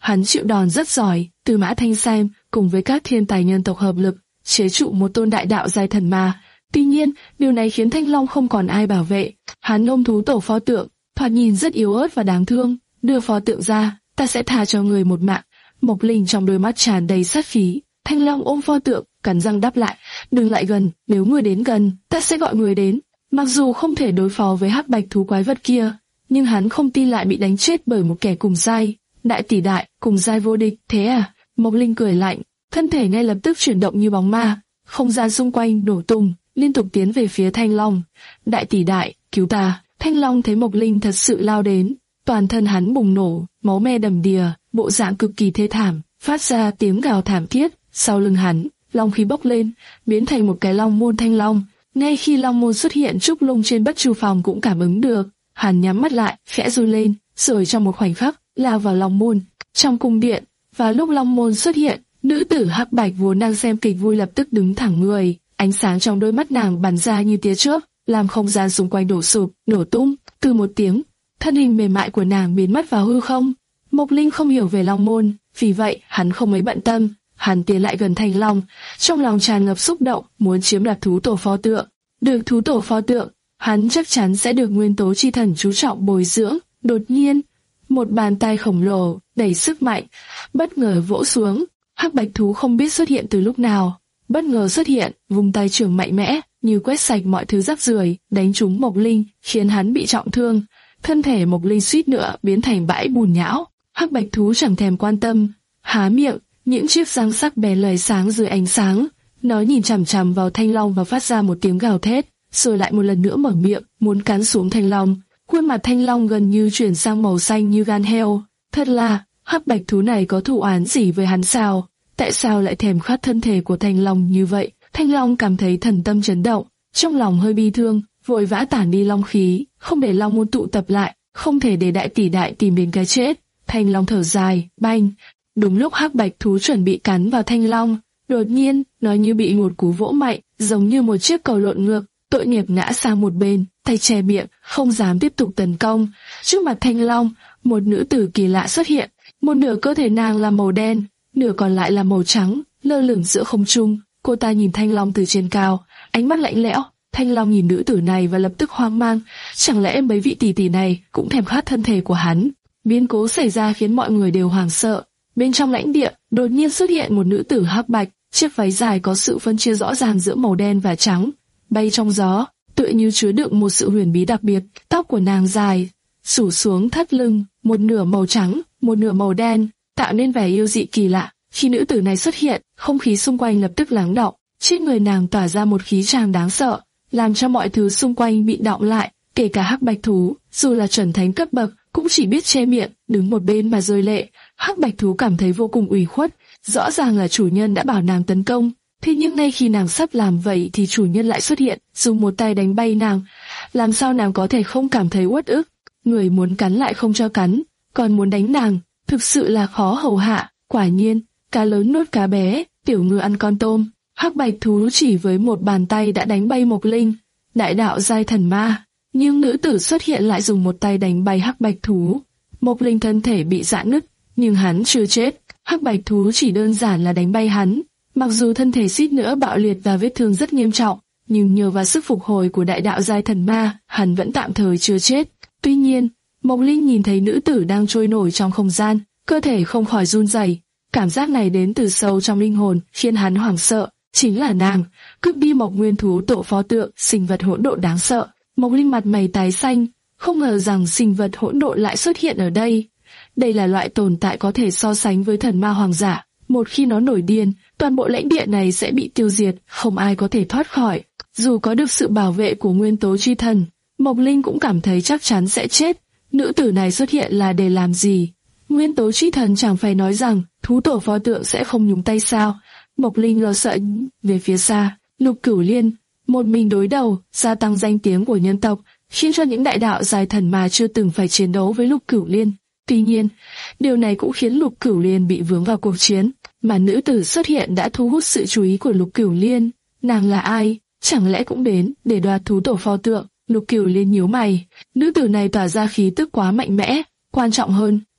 Hắn chịu đòn rất giỏi, Tư Mã Thanh Sam cùng với các thiên tài nhân tộc hợp lực, chế trụ một tôn đại đạo giai thần ma. Tuy nhiên, điều này khiến Thanh Long không còn ai bảo vệ. Hắn ôm thú tổ pho tượng, thoạt nhìn rất yếu ớt và đáng thương. Đưa pho tượng ra, ta sẽ tha cho người một mạng. Mộc Linh trong đôi mắt tràn đầy sát khí. Thanh Long ôm pho tượng, cắn răng đáp lại, đừng lại gần, nếu người đến gần, ta sẽ gọi người đến. Mặc dù không thể đối phó với hắc bạch thú quái vật kia, nhưng hắn không tin lại bị đánh chết bởi một kẻ cùng giai. Đại tỷ đại, cùng giai vô địch, thế à? Mộc Linh cười lạnh, thân thể ngay lập tức chuyển động như bóng ma, không gian xung quanh nổ tung, liên tục tiến về phía Thanh Long. Đại tỷ đại, cứu ta! Thanh Long thấy Mộc Linh thật sự lao đến, toàn thân hắn bùng nổ, máu me đầm đìa, bộ dạng cực kỳ thê thảm, phát ra tiếng gào thảm thiết. Sau lưng hắn, long khí bốc lên, biến thành một cái long môn thanh long. Ngay khi long môn xuất hiện, Trúc Lung trên Bất Chu Phòng cũng cảm ứng được. Hắn nhắm mắt lại, khẽ run lên, rồi trong một khoảnh khắc lao vào long môn. Trong cung điện, và lúc long môn xuất hiện, nữ tử hắc bạch vốn đang xem kịch vui lập tức đứng thẳng người, ánh sáng trong đôi mắt nàng bắn ra như tia chớp, làm không gian xung quanh đổ sụp, nổ tung. Từ một tiếng, thân hình mềm mại của nàng biến mất vào hư không. Mộc Linh không hiểu về long môn, vì vậy hắn không mấy bận tâm. Hắn tiến lại gần Thanh Long, trong lòng tràn ngập xúc động, muốn chiếm đoạt thú tổ pho tượng. Được thú tổ pho tượng, hắn chắc chắn sẽ được nguyên tố chi thần chú trọng bồi dưỡng. Đột nhiên, một bàn tay khổng lồ, đầy sức mạnh, bất ngờ vỗ xuống. Hắc bạch thú không biết xuất hiện từ lúc nào, bất ngờ xuất hiện, vùng tay trưởng mạnh mẽ, như quét sạch mọi thứ rác rưởi, đánh trúng Mộc Linh, khiến hắn bị trọng thương. Thân thể Mộc Linh suýt nữa biến thành bãi bùn nhão. Hắc bạch thú chẳng thèm quan tâm, há miệng, những chiếc răng sắc bén lóe sáng dưới ánh sáng. Nó nhìn chằm chằm vào Thanh Long và phát ra một tiếng gào thét, rồi lại một lần nữa mở miệng, muốn cắn xuống Thanh Long. Khuôn mặt Thanh Long gần như chuyển sang màu xanh như gan heo. Thật là, hắc bạch thú này có thù oán gì với hắn sao? Tại sao lại thèm khát thân thể của Thanh Long như vậy? Thanh Long cảm thấy thần tâm chấn động, trong lòng hơi bi thương, vội vã tản đi long khí, không để long môn tụ tập lại, không thể để đại tỷ đại tìm đến cái chết. Thanh Long thở dài, banh. Đúng lúc hắc bạch thú chuẩn bị cắn vào Thanh Long, đột nhiên, nó như bị một cú vỗ mạnh, giống như một chiếc cầu lộn ngược, tội nghiệp ngã sang một bên, tay che miệng, không dám tiếp tục tấn công. Trước mặt Thanh Long, một nữ tử kỳ lạ xuất hiện, một nửa cơ thể nàng là màu đen, nửa còn lại là màu trắng, lơ lửng giữa không trung. Cô ta nhìn Thanh Long từ trên cao, ánh mắt lạnh lẽo. Thanh Long nhìn nữ tử này và lập tức hoang mang, chẳng lẽ mấy vị tỷ tỷ này cũng thèm khát thân thể của hắn? Biến cố xảy ra khiến mọi người đều hoảng sợ. Bên trong lãnh địa, đột nhiên xuất hiện một nữ tử hắc bạch, chiếc váy dài có sự phân chia rõ ràng giữa màu đen và trắng, bay trong gió, tựa như chứa đựng một sự huyền bí đặc biệt. Tóc của nàng dài, rủ xuống thắt lưng, một nửa màu trắng, một nửa màu đen, tạo nên vẻ yêu dị kỳ lạ. Khi nữ tử này xuất hiện, không khí xung quanh lập tức lắng đọng, trên người nàng tỏa ra một khí tràng đáng sợ, làm cho mọi thứ xung quanh bị đọng lại, kể cả hắc bạch thú, dù là chuẩn thánh cấp bậc, cũng chỉ biết che miệng, đứng một bên mà rơi lệ. Hắc bạch thú cảm thấy vô cùng ủy khuất, rõ ràng là chủ nhân đã bảo nàng tấn công, thế nhưng ngay khi nàng sắp làm vậy thì chủ nhân lại xuất hiện, dùng một tay đánh bay nàng. Làm sao nàng có thể không cảm thấy uất ức? Người muốn cắn lại không cho cắn, còn muốn đánh nàng, thực sự là khó hầu hạ. Quả nhiên, cá lớn nuốt cá bé, tiểu ngư ăn con tôm. Hắc bạch thú chỉ với một bàn tay đã đánh bay Mộc Linh, đại đạo giai thần ma. Nhưng nữ tử xuất hiện lại dùng một tay đánh bay hắc bạch thú. Mộc Linh thân thể bị rạn nứt, nhưng hắn chưa chết. Hắc bạch thú chỉ đơn giản là đánh bay hắn. Mặc dù thân thể suýt nữa bạo liệt và vết thương rất nghiêm trọng, nhưng nhờ vào sức phục hồi của đại đạo giai thần ma, hắn vẫn tạm thời chưa chết. Tuy nhiên, Mộc Linh nhìn thấy nữ tử đang trôi nổi trong không gian, cơ thể không khỏi run rẩy. Cảm giác này đến từ sâu trong linh hồn, khiến hắn hoảng sợ. Chính là nàng, cướp đi Mộc Nguyên thú tổ pho tượng, sinh vật hỗn độn đáng sợ. Mộc Linh mặt mày tái xanh, không ngờ rằng sinh vật hỗn độn lại xuất hiện ở đây. Đây là loại tồn tại có thể so sánh với thần ma hoàng giả. Một khi nó nổi điên, toàn bộ lãnh địa này sẽ bị tiêu diệt, không ai có thể thoát khỏi. Dù có được sự bảo vệ của nguyên tố chi thần, Mộc Linh cũng cảm thấy chắc chắn sẽ chết. Nữ tử này xuất hiện là để làm gì? Nguyên tố chi thần chẳng phải nói rằng thú tổ pho tượng sẽ không nhúng tay sao? Mộc Linh lo sợ về phía xa. Lục Cửu Liên một mình đối đầu, gia tăng danh tiếng của nhân tộc, khiến cho những đại đạo giai thần mà chưa từng phải chiến đấu với Lục Cửu Liên. Tuy nhiên, điều này cũng khiến Lục Cửu Liên bị vướng vào cuộc chiến, mà nữ tử xuất hiện đã thu hút sự chú ý của Lục Cửu Liên. Nàng là ai? Chẳng lẽ cũng đến để đoạt thú tổ pho tượng? Lục Cửu Liên nhíu mày, nữ tử này tỏa ra khí tức quá mạnh mẽ, quan trọng hơn,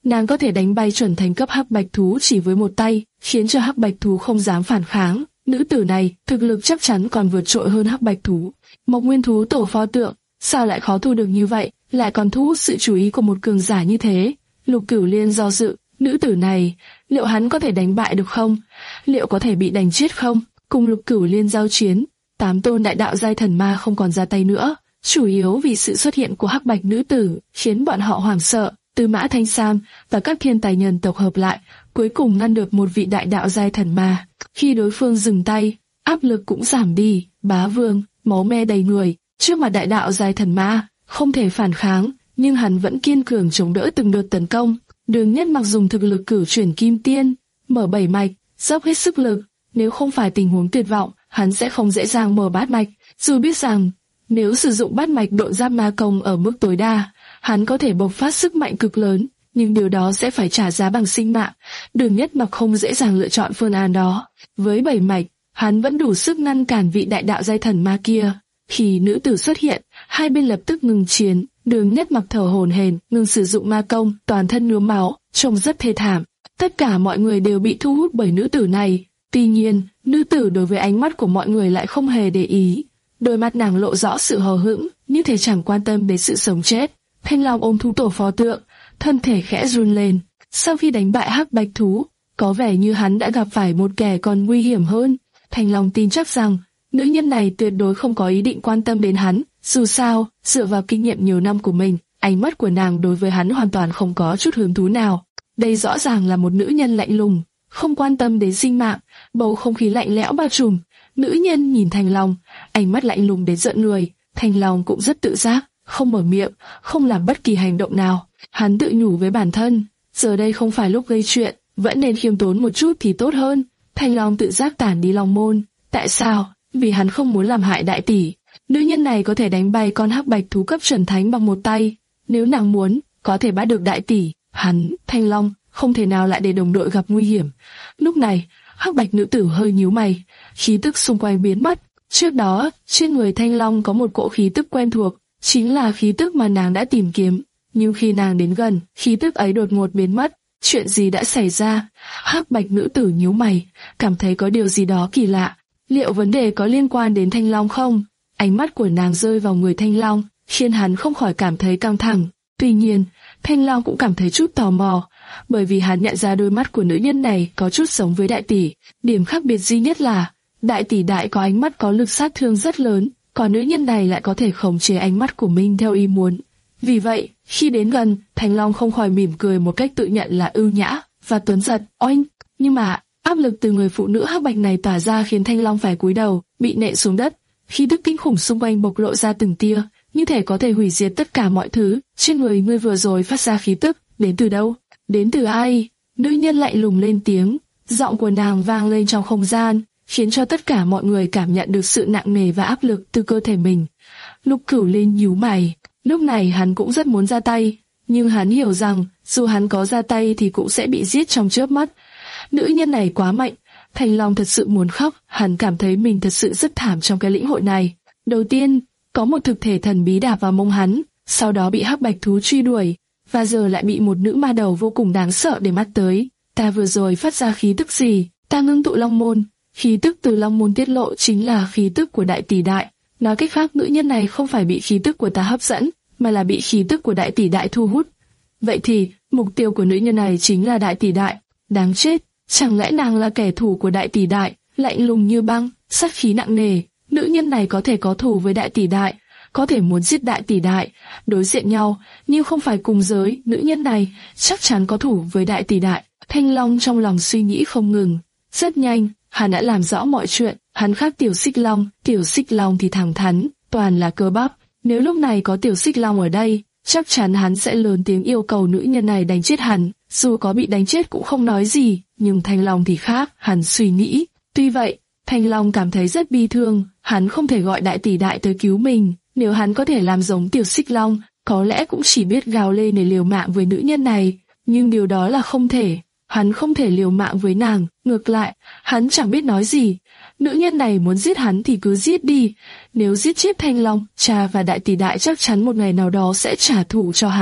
nàng có thể đánh bay chuẩn thánh cấp hắc bạch thú chỉ với một tay, khiến cho hắc bạch thú không dám phản kháng. Nữ tử này thực lực chắc chắn còn vượt trội hơn hắc bạch thú. Mộc Nguyên thú tổ pho tượng, sao lại khó thu được như vậy, lại còn thu hút sự chú ý của một cường giả như thế? Lục Cửu Liên do dự, nữ tử này, liệu hắn có thể đánh bại được không? Liệu có thể bị đánh chết không? Cùng Lục Cửu Liên giao chiến, tám tôn đại đạo giai thần ma không còn ra tay nữa, chủ yếu vì sự xuất hiện của hắc bạch nữ tử khiến bọn họ hoảng sợ. Tư Mã Thanh Sam và các thiên tài nhân tộc hợp lại, cuối cùng ngăn được một vị đại đạo giai thần ma. Khi đối phương dừng tay, áp lực cũng giảm đi. Bá Vương, máu me đầy người, trước mặt đại đạo giai thần ma, không thể phản kháng, nhưng hắn vẫn kiên cường chống đỡ từng đợt tấn công. Đường Nhất Mặc dùng thực lực cửu chuyển kim tiên, mở bảy mạch, dốc hết sức lực. Nếu không phải tình huống tuyệt vọng, hắn sẽ không dễ dàng mở bát mạch. Dù biết rằng, nếu sử dụng bát mạch độ giáp ma công ở mức tối đa, hắn có thể bộc phát sức mạnh cực lớn, nhưng điều đó sẽ phải trả giá bằng sinh mạng. Đường Nhất Mặc không dễ dàng lựa chọn phương án đó. Với bảy mạch, hắn vẫn đủ sức ngăn cản vị đại đạo giai thần ma kia. Khi nữ tử xuất hiện, hai bên lập tức ngừng chiến. Đường Nhất Mặc thở hổn hển, ngừng sử dụng ma công, toàn thân nhuốm máu, trông rất thê thảm. Tất cả mọi người đều bị thu hút bởi nữ tử này. Tuy nhiên, nữ tử đối với ánh mắt của mọi người lại không hề để ý. Đôi mắt nàng lộ rõ sự hờ hững, như thể chẳng quan tâm đến sự sống chết. Thanh Long ôm thú tổ pho tượng, thân thể khẽ run lên. Sau khi đánh bại hắc bạch thú, có vẻ như hắn đã gặp phải một kẻ còn nguy hiểm hơn. Thanh Long tin chắc rằng nữ nhân này tuyệt đối không có ý định quan tâm đến hắn. Dù sao, dựa vào kinh nghiệm nhiều năm của mình, ánh mắt của nàng đối với hắn hoàn toàn không có chút hứng thú nào. Đây rõ ràng là một nữ nhân lạnh lùng, không quan tâm đến sinh mạng. Bầu không khí lạnh lẽo bao trùm. Nữ nhân nhìn Thanh Long, ánh mắt lạnh lùng đến giận người. Thanh Long cũng rất tự giác, không mở miệng, không làm bất kỳ hành động nào. Hắn tự nhủ với bản thân, giờ đây không phải lúc gây chuyện, vẫn nên khiêm tốn một chút thì tốt hơn. Thanh Long tự giác tản đi Long môn. Tại sao? Vì hắn không muốn làm hại đại tỷ. Nữ nhân này có thể đánh bay con hắc bạch thú cấp chuẩn thánh bằng một tay. Nếu nàng muốn, có thể bắt được đại tỷ. Hắn, Thanh Long, không thể nào lại để đồng đội gặp nguy hiểm. Lúc này, hắc bạch nữ tử hơi nhíu mày, khí tức xung quanh biến mất. Trước đó, trên người Thanh Long có một cỗ khí tức quen thuộc, chính là khí tức mà nàng đã tìm kiếm. Nhưng khi nàng đến gần, khí tức ấy đột ngột biến mất. Chuyện gì đã xảy ra? Hắc bạch nữ tử nhíu mày, cảm thấy có điều gì đó kỳ lạ. Liệu vấn đề có liên quan đến Thanh Long không? Ánh mắt của nàng rơi vào người Thanh Long, khiến hắn không khỏi cảm thấy căng thẳng. Tuy nhiên, Thanh Long cũng cảm thấy chút tò mò, bởi vì hắn nhận ra đôi mắt của nữ nhân này có chút giống với đại tỷ. Điểm khác biệt duy nhất là, đại tỷ đại có ánh mắt có lực sát thương rất lớn, còn nữ nhân này lại có thể khống chế ánh mắt của mình theo ý muốn. Vì vậy, khi đến gần, Thanh Long không khỏi mỉm cười một cách tự nhận là ưu nhã và tuấn giật. Oanh! Nhưng mà, áp lực từ người phụ nữ hắc bạch này tỏa ra khiến Thanh Long phải cúi đầu, bị nện xuống đất. Khí tức kinh khủng xung quanh bộc lộ ra từng tia, như thể có thể hủy diệt tất cả mọi thứ. Trên người ngươi vừa rồi phát ra khí tức, đến từ đâu? Đến từ ai? Nữ nhân lạnh lùng lên tiếng, giọng của nàng vang lên trong không gian, khiến cho tất cả mọi người cảm nhận được sự nặng nề và áp lực từ cơ thể mình. Lục Cửu Liên nhíu mày, lúc này hắn cũng rất muốn ra tay, nhưng hắn hiểu rằng dù hắn có ra tay thì cũng sẽ bị giết trong chớp mắt. Nữ nhân này quá mạnh, Thanh Long thật sự muốn khóc, hắn cảm thấy mình thật sự rất thảm trong cái lĩnh hội này. Đầu tiên, có một thực thể thần bí đạp vào mông hắn, sau đó bị hắc bạch thú truy đuổi, và giờ lại bị một nữ ma đầu vô cùng đáng sợ để mắt tới. Ta vừa rồi phát ra khí tức gì? Ta ngưng tụ Long môn. Khí tức từ Long môn tiết lộ chính là khí tức của đại tỷ đại. Nói cách khác, nữ nhân này không phải bị khí tức của ta hấp dẫn, mà là bị khí tức của đại tỷ đại thu hút. Vậy thì, mục tiêu của nữ nhân này chính là đại tỷ đại. Đáng chết, chẳng lẽ nàng là kẻ thù của đại tỷ đại? Lạnh lùng như băng, sát khí nặng nề. Nữ nhân này có thể có thù với đại tỷ đại, có thể muốn giết đại tỷ đại, đối diện nhau, nhưng không phải cùng giới. Nữ nhân này chắc chắn có thù với đại tỷ đại. Thanh Long trong lòng suy nghĩ không ngừng. Rất nhanh, hắn đã làm rõ mọi chuyện. Hắn khác Tiểu Xích Long, Tiểu Xích Long thì thẳng thắn, toàn là cơ bắp. Nếu lúc này có Tiểu Xích Long ở đây, chắc chắn hắn sẽ lớn tiếng yêu cầu nữ nhân này đánh chết hắn. Dù có bị đánh chết cũng không nói gì, nhưng Thanh Long thì khác, hắn suy nghĩ. Tuy vậy, Thanh Long cảm thấy rất bi thương, hắn không thể gọi đại tỷ đại tới cứu mình. Nếu hắn có thể làm giống Tiểu Xích Long, có lẽ cũng chỉ biết gào lên để liều mạng với nữ nhân này. Nhưng điều đó là không thể. Hắn không thể liều mạng với nàng, ngược lại, hắn chẳng biết nói gì. Nữ nhân này muốn giết hắn thì cứ giết đi. Nếu giết chết Thanh Long, cha và đại tỷ đại chắc chắn một ngày nào đó sẽ trả thù cho hắn.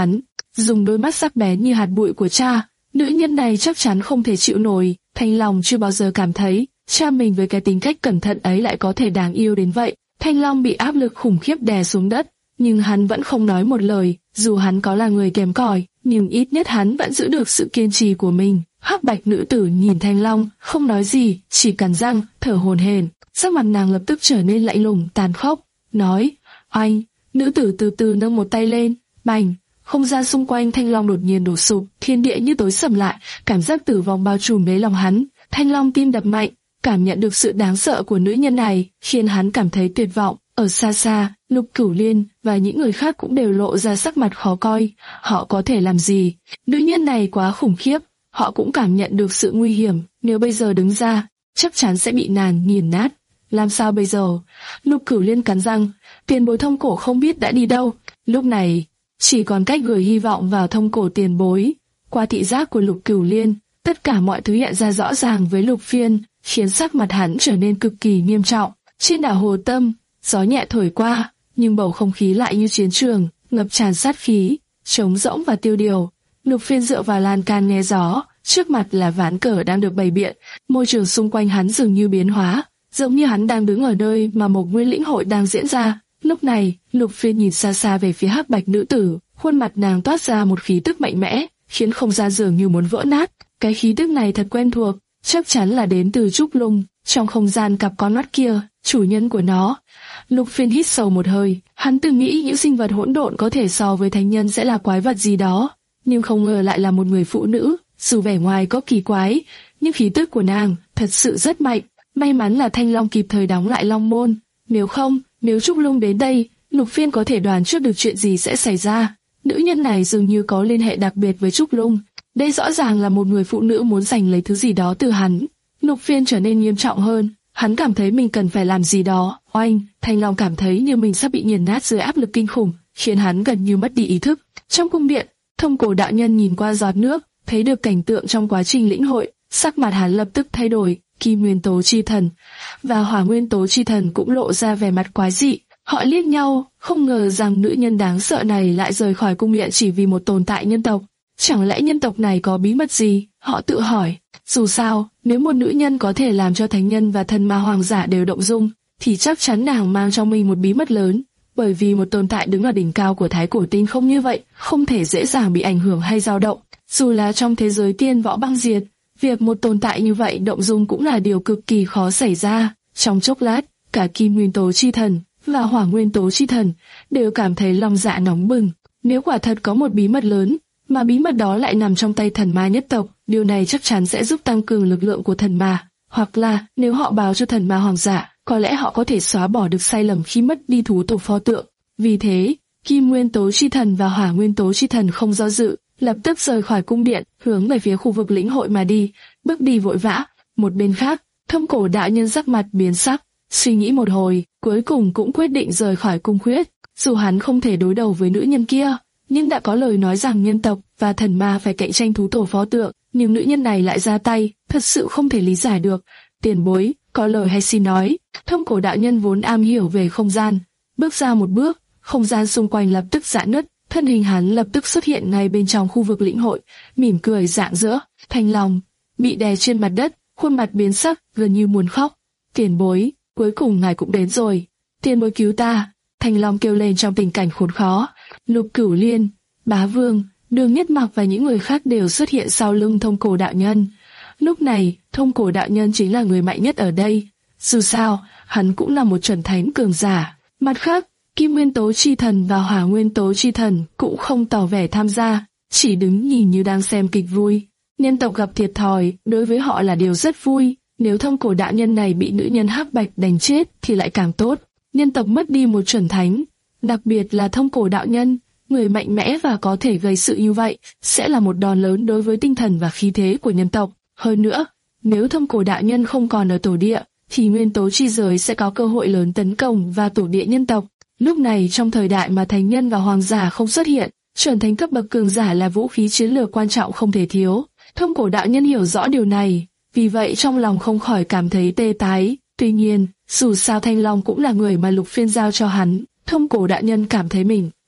dùng đôi mắt sắc bén như hạt bụi của cha. Nữ nhân này chắc chắn không thể chịu nổi. Thanh Long chưa bao giờ cảm thấy cha mình với cái tính cách cẩn thận ấy lại có thể đáng yêu đến vậy. Thanh Long bị áp lực khủng khiếp đè xuống đất, nhưng hắn vẫn không nói một lời. Dù hắn có là người kém cỏi, nhưng ít nhất hắn vẫn giữ được sự kiên trì của mình. Hắc bạch nữ tử nhìn Thanh Long, không nói gì, chỉ cắn răng, thở hổn hển. Sắc mặt nàng lập tức trở nên lạnh lùng, tàn khốc, nói: "Anh." Nữ tử từ từ nâng một tay lên, bành, không gian xung quanh Thanh Long đột nhiên đổ sụp, thiên địa như tối sầm lại, cảm giác tử vong bao trùm lấy lòng hắn. Thanh Long tim đập mạnh, cảm nhận được sự đáng sợ của nữ nhân này, khiến hắn cảm thấy tuyệt vọng. Ở xa xa, Lục Cửu Liên và những người khác cũng đều lộ ra sắc mặt khó coi. Họ có thể làm gì? Nữ nhân này quá khủng khiếp. Họ cũng cảm nhận được sự nguy hiểm. Nếu bây giờ đứng ra, chắc chắn sẽ bị nàng nghiền nát. Làm sao bây giờ? Lục Cửu Liên cắn răng. Tiền bối thông cổ không biết đã đi đâu. Lúc này, chỉ còn cách gửi hy vọng vào thông cổ tiền bối. Qua thị giác của Lục Cửu Liên, tất cả mọi thứ hiện ra rõ ràng với Lục Phiên, khiến sắc mặt hắn trở nên cực kỳ nghiêm trọng. Trên đảo Hồ Tâm, gió nhẹ thổi qua, nhưng bầu không khí lại như chiến trường, ngập tràn sát khí, trống rỗng và tiêu điều. Lục Phiên dựa vào lan can nghe gió, trước mặt là ván cờ đang được bày biện, môi trường xung quanh hắn dường như biến hóa, giống như hắn đang đứng ở nơi mà một nguyên lĩnh hội đang diễn ra. Lúc này, Lục Phiên nhìn xa xa về phía hắc bạch nữ tử, khuôn mặt nàng toát ra một khí tức mạnh mẽ, khiến không gian dường như muốn vỡ nát. Cái khí tức này thật quen thuộc, chắc chắn là đến từ Trúc Lung, trong không gian cặp con mắt kia, chủ nhân của nó. Lục Phiên hít sâu một hơi, hắn từng nghĩ những sinh vật hỗn độn có thể so với thánh nhân sẽ là quái vật gì đó, nhưng không ngờ lại là một người phụ nữ. Dù vẻ ngoài có kỳ quái, nhưng khí tức của nàng thật sự rất mạnh. May mắn là Thanh Long kịp thời đóng lại Long môn, nếu không, nếu Trúc Lung đến đây, Lục Phiên có thể đoán trước được chuyện gì sẽ xảy ra. Nữ nhân này dường như có liên hệ đặc biệt với Trúc Lung. Đây rõ ràng là một người phụ nữ muốn giành lấy thứ gì đó từ hắn. Lục Phiên trở nên nghiêm trọng hơn, hắn cảm thấy mình cần phải làm gì đó. Oanh, Thanh Long cảm thấy như mình sắp bị nghiền nát dưới áp lực kinh khủng, khiến hắn gần như mất đi ý thức. Trong cung điện, Thông Cổ đạo nhân nhìn qua giọt nước, thấy được cảnh tượng trong quá trình lĩnh hội, sắc mặt hắn lập tức thay đổi. Kim Nguyên Tố Chi Thần và Hỏa Nguyên Tố Chi Thần cũng lộ ra vẻ mặt quái dị. Họ liếc nhau, không ngờ rằng nữ nhân đáng sợ này lại rời khỏi cung điện chỉ vì một tồn tại nhân tộc. Chẳng lẽ nhân tộc này có bí mật gì? Họ tự hỏi. Dù sao, nếu một nữ nhân có thể làm cho thánh nhân và thần ma hoàng giả đều động dung, thì chắc chắn nàng mang trong mình một bí mật lớn. Bởi vì một tồn tại đứng ở đỉnh cao của Thái Cổ Tinh không như vậy, không thể dễ dàng bị ảnh hưởng hay dao động. Dù là trong thế giới tiên võ băng diệt, việc một tồn tại như vậy động dung cũng là điều cực kỳ khó xảy ra. Trong chốc lát, cả Kim Nguyên Tố Chi Thần và Hỏa Nguyên Tố Chi Thần đều cảm thấy lòng dạ nóng bừng. Nếu quả thật có một bí mật lớn, mà bí mật đó lại nằm trong tay thần ma nhất tộc, điều này chắc chắn sẽ giúp tăng cường lực lượng của thần ma. Hoặc là, nếu họ báo cho thần ma hoàng giả, có lẽ họ có thể xóa bỏ được sai lầm khi mất đi thú tổ pho tượng. Vì thế, Kim Nguyên Tố Chi Thần và Hỏa Nguyên Tố Chi Thần không do dự, lập tức rời khỏi cung điện, hướng về phía khu vực lĩnh hội mà đi, bước đi vội vã. Một bên khác, Thông Cổ đạo nhân sắc mặt biến sắc, suy nghĩ một hồi, cuối cùng cũng quyết định rời khỏi cung khuyết. Dù hắn không thể đối đầu với nữ nhân kia, nhưng đã có lời nói rằng nhân tộc và thần ma phải cạnh tranh thú tổ phó tượng, nhưng nữ nhân này lại ra tay, thật sự không thể lý giải được. Tiền bối, có lời hay xin nói. Thông Cổ đạo nhân vốn am hiểu về không gian, bước ra một bước, không gian xung quanh lập tức giãn nứt, thân hình hắn lập tức xuất hiện ngay bên trong khu vực lĩnh hội, mỉm cười rạng rỡ. Thanh Long bị đè trên mặt đất, khuôn mặt biến sắc, gần như muốn khóc. Tiền bối, cuối cùng ngài cũng đến rồi. Tiền bối cứu ta! Thanh Long kêu lên trong tình cảnh khốn khó. Lục Cửu Liên, Bá Vương, Đường Nhất Mặc và những người khác đều xuất hiện sau lưng Thông Cổ đạo nhân. Lúc này, Thông Cổ đạo nhân chính là người mạnh nhất ở đây. Dù sao, hắn cũng là một chuẩn thánh cường giả. Mặt khác, Kim Nguyên Tố Chi Thần và Hỏa Nguyên Tố Chi Thần cũng không tỏ vẻ tham gia, chỉ đứng nhìn như đang xem kịch vui. Nhân tộc gặp thiệt thòi, đối với họ là điều rất vui. Nếu Thông Cổ đạo nhân này bị nữ nhân hắc bạch đánh chết thì lại càng tốt. Nhân tộc mất đi một chuẩn thánh, đặc biệt là Thông Cổ đạo nhân, người mạnh mẽ và có thể gây sự như vậy, sẽ là một đòn lớn đối với tinh thần và khí thế của nhân tộc. Hơn nữa, nếu Thông Cổ đạo nhân không còn ở tổ địa, thì nguyên tố chi giới sẽ có cơ hội lớn tấn công và tổ địa nhân tộc. Lúc này trong thời đại mà thánh nhân và hoàng giả không xuất hiện, chuẩn thánh cấp bậc cường giả là vũ khí chiến lược quan trọng không thể thiếu. Thông Cổ đạo nhân hiểu rõ điều này, vì vậy trong lòng không khỏi cảm thấy tê tái. Tuy nhiên, dù sao Thanh Long cũng là người mà Lục Phiên giao cho hắn, Thông Cổ đạo nhân cảm thấy mình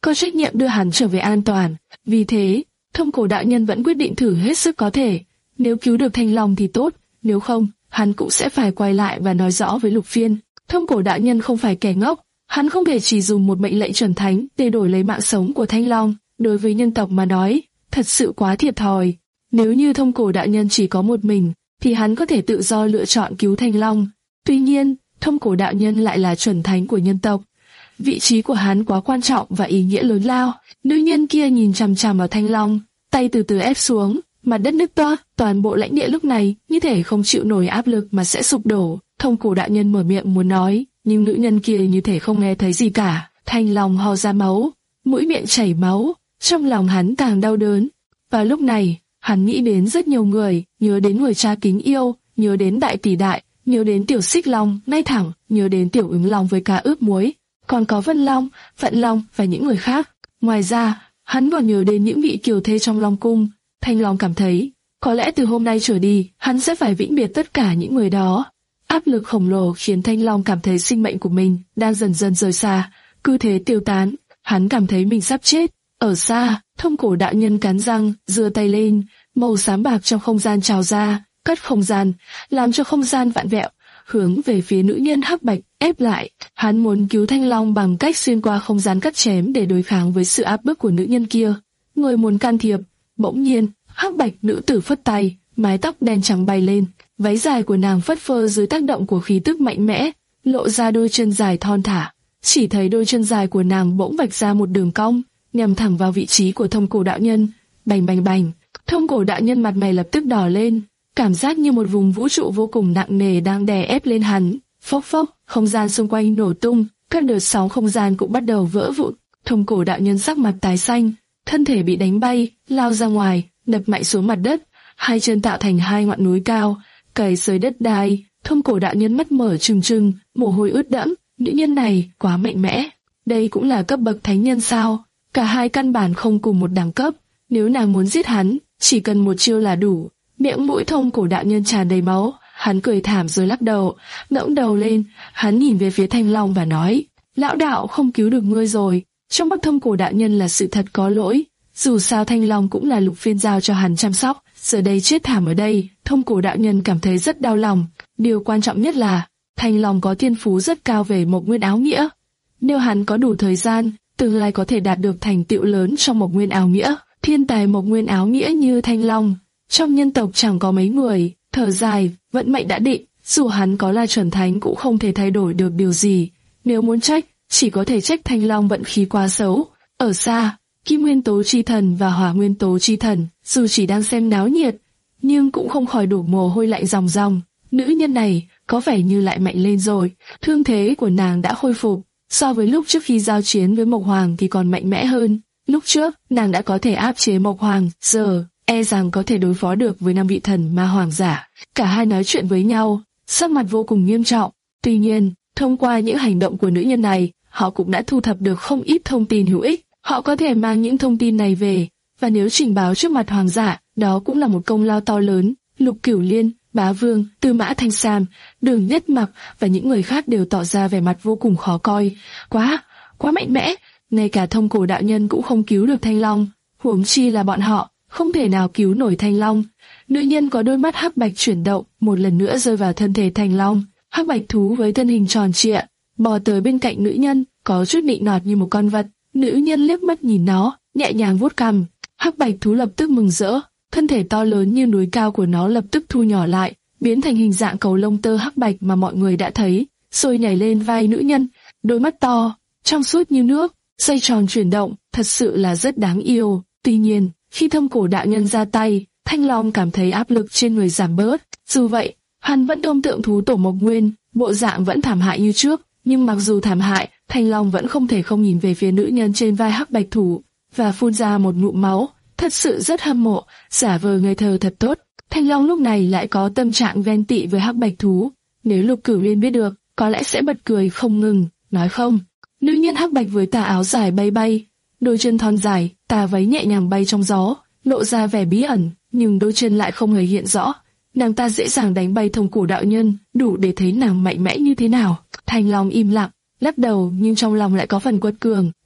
có trách nhiệm đưa hắn trở về an toàn. Vì thế, Thông Cổ đạo nhân vẫn quyết định thử hết sức có thể. Nếu cứu được Thanh Long thì tốt, nếu không, hắn cũng sẽ phải quay lại và nói rõ với Lục Phiên. Thông Cổ đạo nhân không phải kẻ ngốc, hắn không thể chỉ dùng một mệnh lệnh chuẩn thánh để đổi lấy mạng sống của Thanh Long. Đối với nhân tộc mà nói, thật sự quá thiệt thòi. Nếu như Thông Cổ đạo nhân chỉ có một mình, thì hắn có thể tự do lựa chọn cứu Thanh Long. Tuy nhiên, Thông Cổ đạo nhân lại là chuẩn thánh của nhân tộc. Vị trí của hắn quá quan trọng và ý nghĩa lớn lao. Nữ nhân kia nhìn chằm chằm vào Thanh Long, tay từ từ ép xuống, mặt đất nứt toác, toàn bộ lãnh địa lúc này như thể không chịu nổi áp lực mà sẽ sụp đổ. Thông Cổ đạo nhân mở miệng muốn nói, nhưng nữ nhân kia như thể không nghe thấy gì cả. Thanh Long ho ra máu, mũi miệng chảy máu, trong lòng hắn càng đau đớn. Và lúc này, hắn nghĩ đến rất nhiều người, nhớ đến người cha kính yêu, nhớ đến đại tỷ đại, nhớ đến tiểu xích long, ngay thẳng, nhớ đến tiểu ứng long với cá ướp muối, còn có Vân Long, Vận Long và những người khác. Ngoài ra, hắn còn nhớ đến những vị kiều thê trong Long cung. Thanh Long cảm thấy, có lẽ từ hôm nay trở đi, hắn sẽ phải vĩnh biệt tất cả những người đó. Áp lực khổng lồ khiến Thanh Long cảm thấy sinh mệnh của mình đang dần dần rời xa, cứ thế tiêu tán. Hắn cảm thấy mình sắp chết. Ở xa, Thông Cổ đạo nhân cắn răng, giơ tay lên, màu xám bạc trong không gian trào ra, cắt không gian, làm cho không gian vặn vẹo, hướng về phía nữ nhân hắc bạch ép lại. Hắn muốn cứu Thanh Long bằng cách xuyên qua không gian cắt chém để đối kháng với sự áp bức của nữ nhân kia. Người muốn can thiệp, bỗng nhiên, hắc bạch nữ tử phất tay, mái tóc đen trắng bay lên, váy dài của nàng phất phơ dưới tác động của khí tức mạnh mẽ, lộ ra đôi chân dài thon thả. Chỉ thấy đôi chân dài của nàng bỗng vạch ra một đường cong, nhằm thẳng vào vị trí của Thông Cổ đạo nhân. Bành bành bành, Thông Cổ đạo nhân mặt mày lập tức đỏ lên, cảm giác như một vùng vũ trụ vô cùng nặng nề đang đè ép lên hắn. Phốc phốc, không gian xung quanh nổ tung, các đợt sóng không gian cũng bắt đầu vỡ vụn. Thông Cổ đạo nhân sắc mặt tái xanh, thân thể bị đánh bay, lao ra ngoài, đập mạnh xuống mặt đất, hai chân tạo thành hai ngọn núi cao, cày xới đất đai. Thông Cổ đạo nhân mắt mở trừng trừng, mồ hôi ướt đẫm. Nữ nhân này quá mạnh mẽ, đây cũng là cấp bậc thánh nhân sao? Cả hai căn bản không cùng một đẳng cấp. Nếu nàng muốn giết hắn, chỉ cần một chiêu là đủ. Miệng mũi Thông Cổ đạo nhân tràn đầy máu, hắn cười thảm rồi lắc đầu, ngẩng đầu lên, hắn nhìn về phía Thanh Long và nói: lão đạo không cứu được ngươi rồi. Trong mắt Thông Cổ đạo nhân là sự thật có lỗi. Dù sao Thanh Long cũng là Lục Phiên giao cho hắn chăm sóc, giờ đây chết thảm ở đây, Thông Cổ đạo nhân cảm thấy rất đau lòng. Điều quan trọng nhất là Thanh Long có thiên phú rất cao về Mộc Nguyên Áo Nghĩa. Nếu hắn có đủ thời gian, tương lai có thể đạt được thành tựu lớn trong Mộc Nguyên Áo Nghĩa. Thiên tài Mộc Nguyên Áo Nghĩa như Thanh Long, trong nhân tộc chẳng có mấy người. Thở dài, vận mệnh đã định, dù hắn có là chuẩn thánh cũng không thể thay đổi được điều gì. Nếu muốn trách, chỉ có thể trách Thanh Long vận khí quá xấu. Ở xa, Kim Nguyên Tố Chi Thần và Hỏa Nguyên Tố Chi Thần, dù chỉ đang xem náo nhiệt, nhưng cũng không khỏi đổ mồ hôi lạnh ròng ròng. Nữ nhân này có vẻ như lại mạnh lên rồi, thương thế của nàng đã khôi phục, so với lúc trước khi giao chiến với Mộc Hoàng thì còn mạnh mẽ hơn. Lúc trước, nàng đã có thể áp chế Mộc Hoàng, giờ e rằng có thể đối phó được với năm vị thần ma hoàng giả. Cả hai nói chuyện với nhau, sắc mặt vô cùng nghiêm trọng. Tuy nhiên, thông qua những hành động của nữ nhân này, họ cũng đã thu thập được không ít thông tin hữu ích. Họ có thể mang những thông tin này về, và nếu trình báo trước mặt hoàng giả, đó cũng là một công lao to lớn. Lục Cửu Liên, Bá Vương, Tư Mã Thanh Sam, Đường Nhất Mặc và những người khác đều tỏ ra vẻ mặt vô cùng khó coi. Quá, quá mạnh mẽ, ngay cả Thông Cổ đạo nhân cũng không cứu được Thanh Long, huống chi là bọn họ, không thể nào cứu nổi Thanh Long. Nữ nhân có đôi mắt hắc bạch chuyển động, một lần nữa rơi vào thân thể Thanh Long. Hắc bạch thú với thân hình tròn trịa, bò tới bên cạnh nữ nhân, có chút nịnh nọt như một con vật. Nữ nhân liếc mắt nhìn nó, nhẹ nhàng vuốt cằm. Hắc bạch thú lập tức mừng rỡ, thân thể to lớn như núi cao của nó lập tức thu nhỏ lại, biến thành hình dạng cầu lông tơ hắc bạch mà mọi người đã thấy, rồi nhảy lên vai nữ nhân. Đôi mắt to, trong suốt như nước, xoay tròn chuyển động, thật sự là rất đáng yêu. Tuy nhiên, khi Thông Cổ đạo nhân ra tay, Thanh Long cảm thấy áp lực trên người giảm bớt. Dù vậy, hắn vẫn ôm tượng thú tổ Mộc Nguyên, bộ dạng vẫn thảm hại như trước. Nhưng mặc dù thảm hại, Thanh Long vẫn không thể không nhìn về phía nữ nhân trên vai hắc bạch thú và phun ra một ngụm máu. Thật sự rất hâm mộ, giả vờ ngây thơ thật tốt. Thanh Long lúc này lại có tâm trạng ghen tị với hắc bạch thú. Nếu Lục Cửu Liên biết được, có lẽ sẽ bật cười không ngừng. Nói không, nữ nhân hắc bạch với tà áo dài bay bay, đôi chân thon dài, tà váy nhẹ nhàng bay trong gió, lộ ra vẻ bí ẩn, nhưng đôi chân lại không hề hiện rõ. Nàng ta dễ dàng đánh bay Thông Cổ đạo nhân, đủ để thấy nàng mạnh mẽ như thế nào. Thanh Long im lặng, lắc đầu nhưng trong lòng lại có phần quật cường.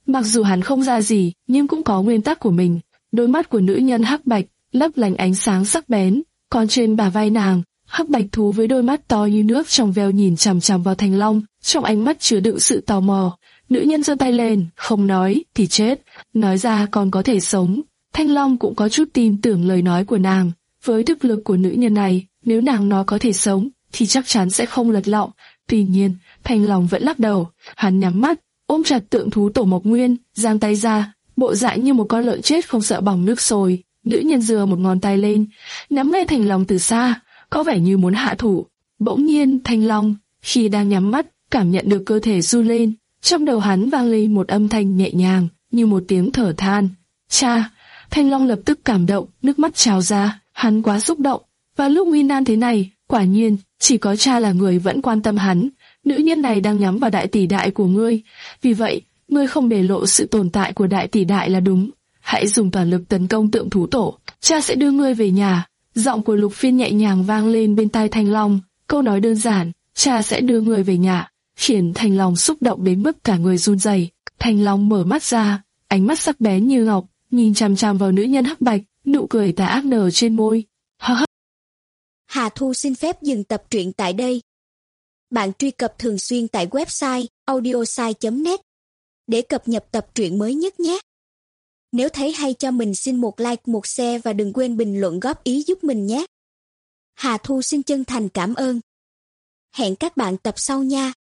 Mặc dù hắn không ra gì, nhưng cũng có nguyên tắc của mình. Đôi mắt của nữ nhân hắc bạch, lấp lánh ánh sáng sắc bén, còn trên bả vai nàng, hắc bạch thú với đôi mắt to như nước trong veo nhìn chằm chằm vào Thanh Long, trong ánh mắt chứa đựng sự tò mò. Nữ nhân giơ tay lên, không nói thì chết, nói ra còn có thể sống. Thanh Long cũng có chút tin tưởng lời nói của nàng. Với thực lực của nữ nhân này, nếu nàng nói có thể sống, thì chắc chắn sẽ không lật lọng. Tuy nhiên, Thanh Long vẫn lắc đầu. Hắn nhắm mắt, ôm chặt tượng thú Tổ Mộc Nguyên, giang tay ra, bộ dạng như một con lợn chết không sợ bỏng nước sôi. Nữ nhân giơ một ngón tay lên, nắm lấy Thanh Long từ xa, có vẻ như muốn hạ thủ. Bỗng nhiên, Thanh Long, khi đang nhắm mắt, cảm nhận được cơ thể run lên. Trong đầu hắn vang lên một âm thanh nhẹ nhàng, như một tiếng thở than. Cha! Thanh Long lập tức cảm động, nước mắt trào ra. Hắn quá xúc động. Và lúc nguy nan thế này, quả nhiên, chỉ có cha là người vẫn quan tâm hắn. Nữ nhân này đang nhắm vào đại tỷ đại của ngươi. Vì vậy, ngươi không để lộ sự tồn tại của đại tỷ đại là đúng. Hãy dùng toàn lực tấn công tượng thú tổ. Cha sẽ đưa ngươi về nhà. Giọng của Lục Phiên nhẹ nhàng vang lên bên tai Thanh Long. Câu nói đơn giản, cha sẽ đưa ngươi về nhà, khiến Thanh Long xúc động đến mức cả người run rẩy. Thanh Long mở mắt ra, ánh mắt sắc bén như ngọc, nhìn chằm chằm vào nữ nhân hắc bạch, nụ cười tà ác nở trên môi. Hơ hơ. Hà Thu xin phép dừng tập truyện tại đây. Bạn truy cập thường xuyên tại website audiosai chấm net để cập nhật tập truyện mới nhất nhé. Nếu thấy hay cho mình xin một like, một share và đừng quên bình luận góp ý giúp mình nhé. Hà Thu xin chân thành cảm ơn. Hẹn các bạn tập sau nha.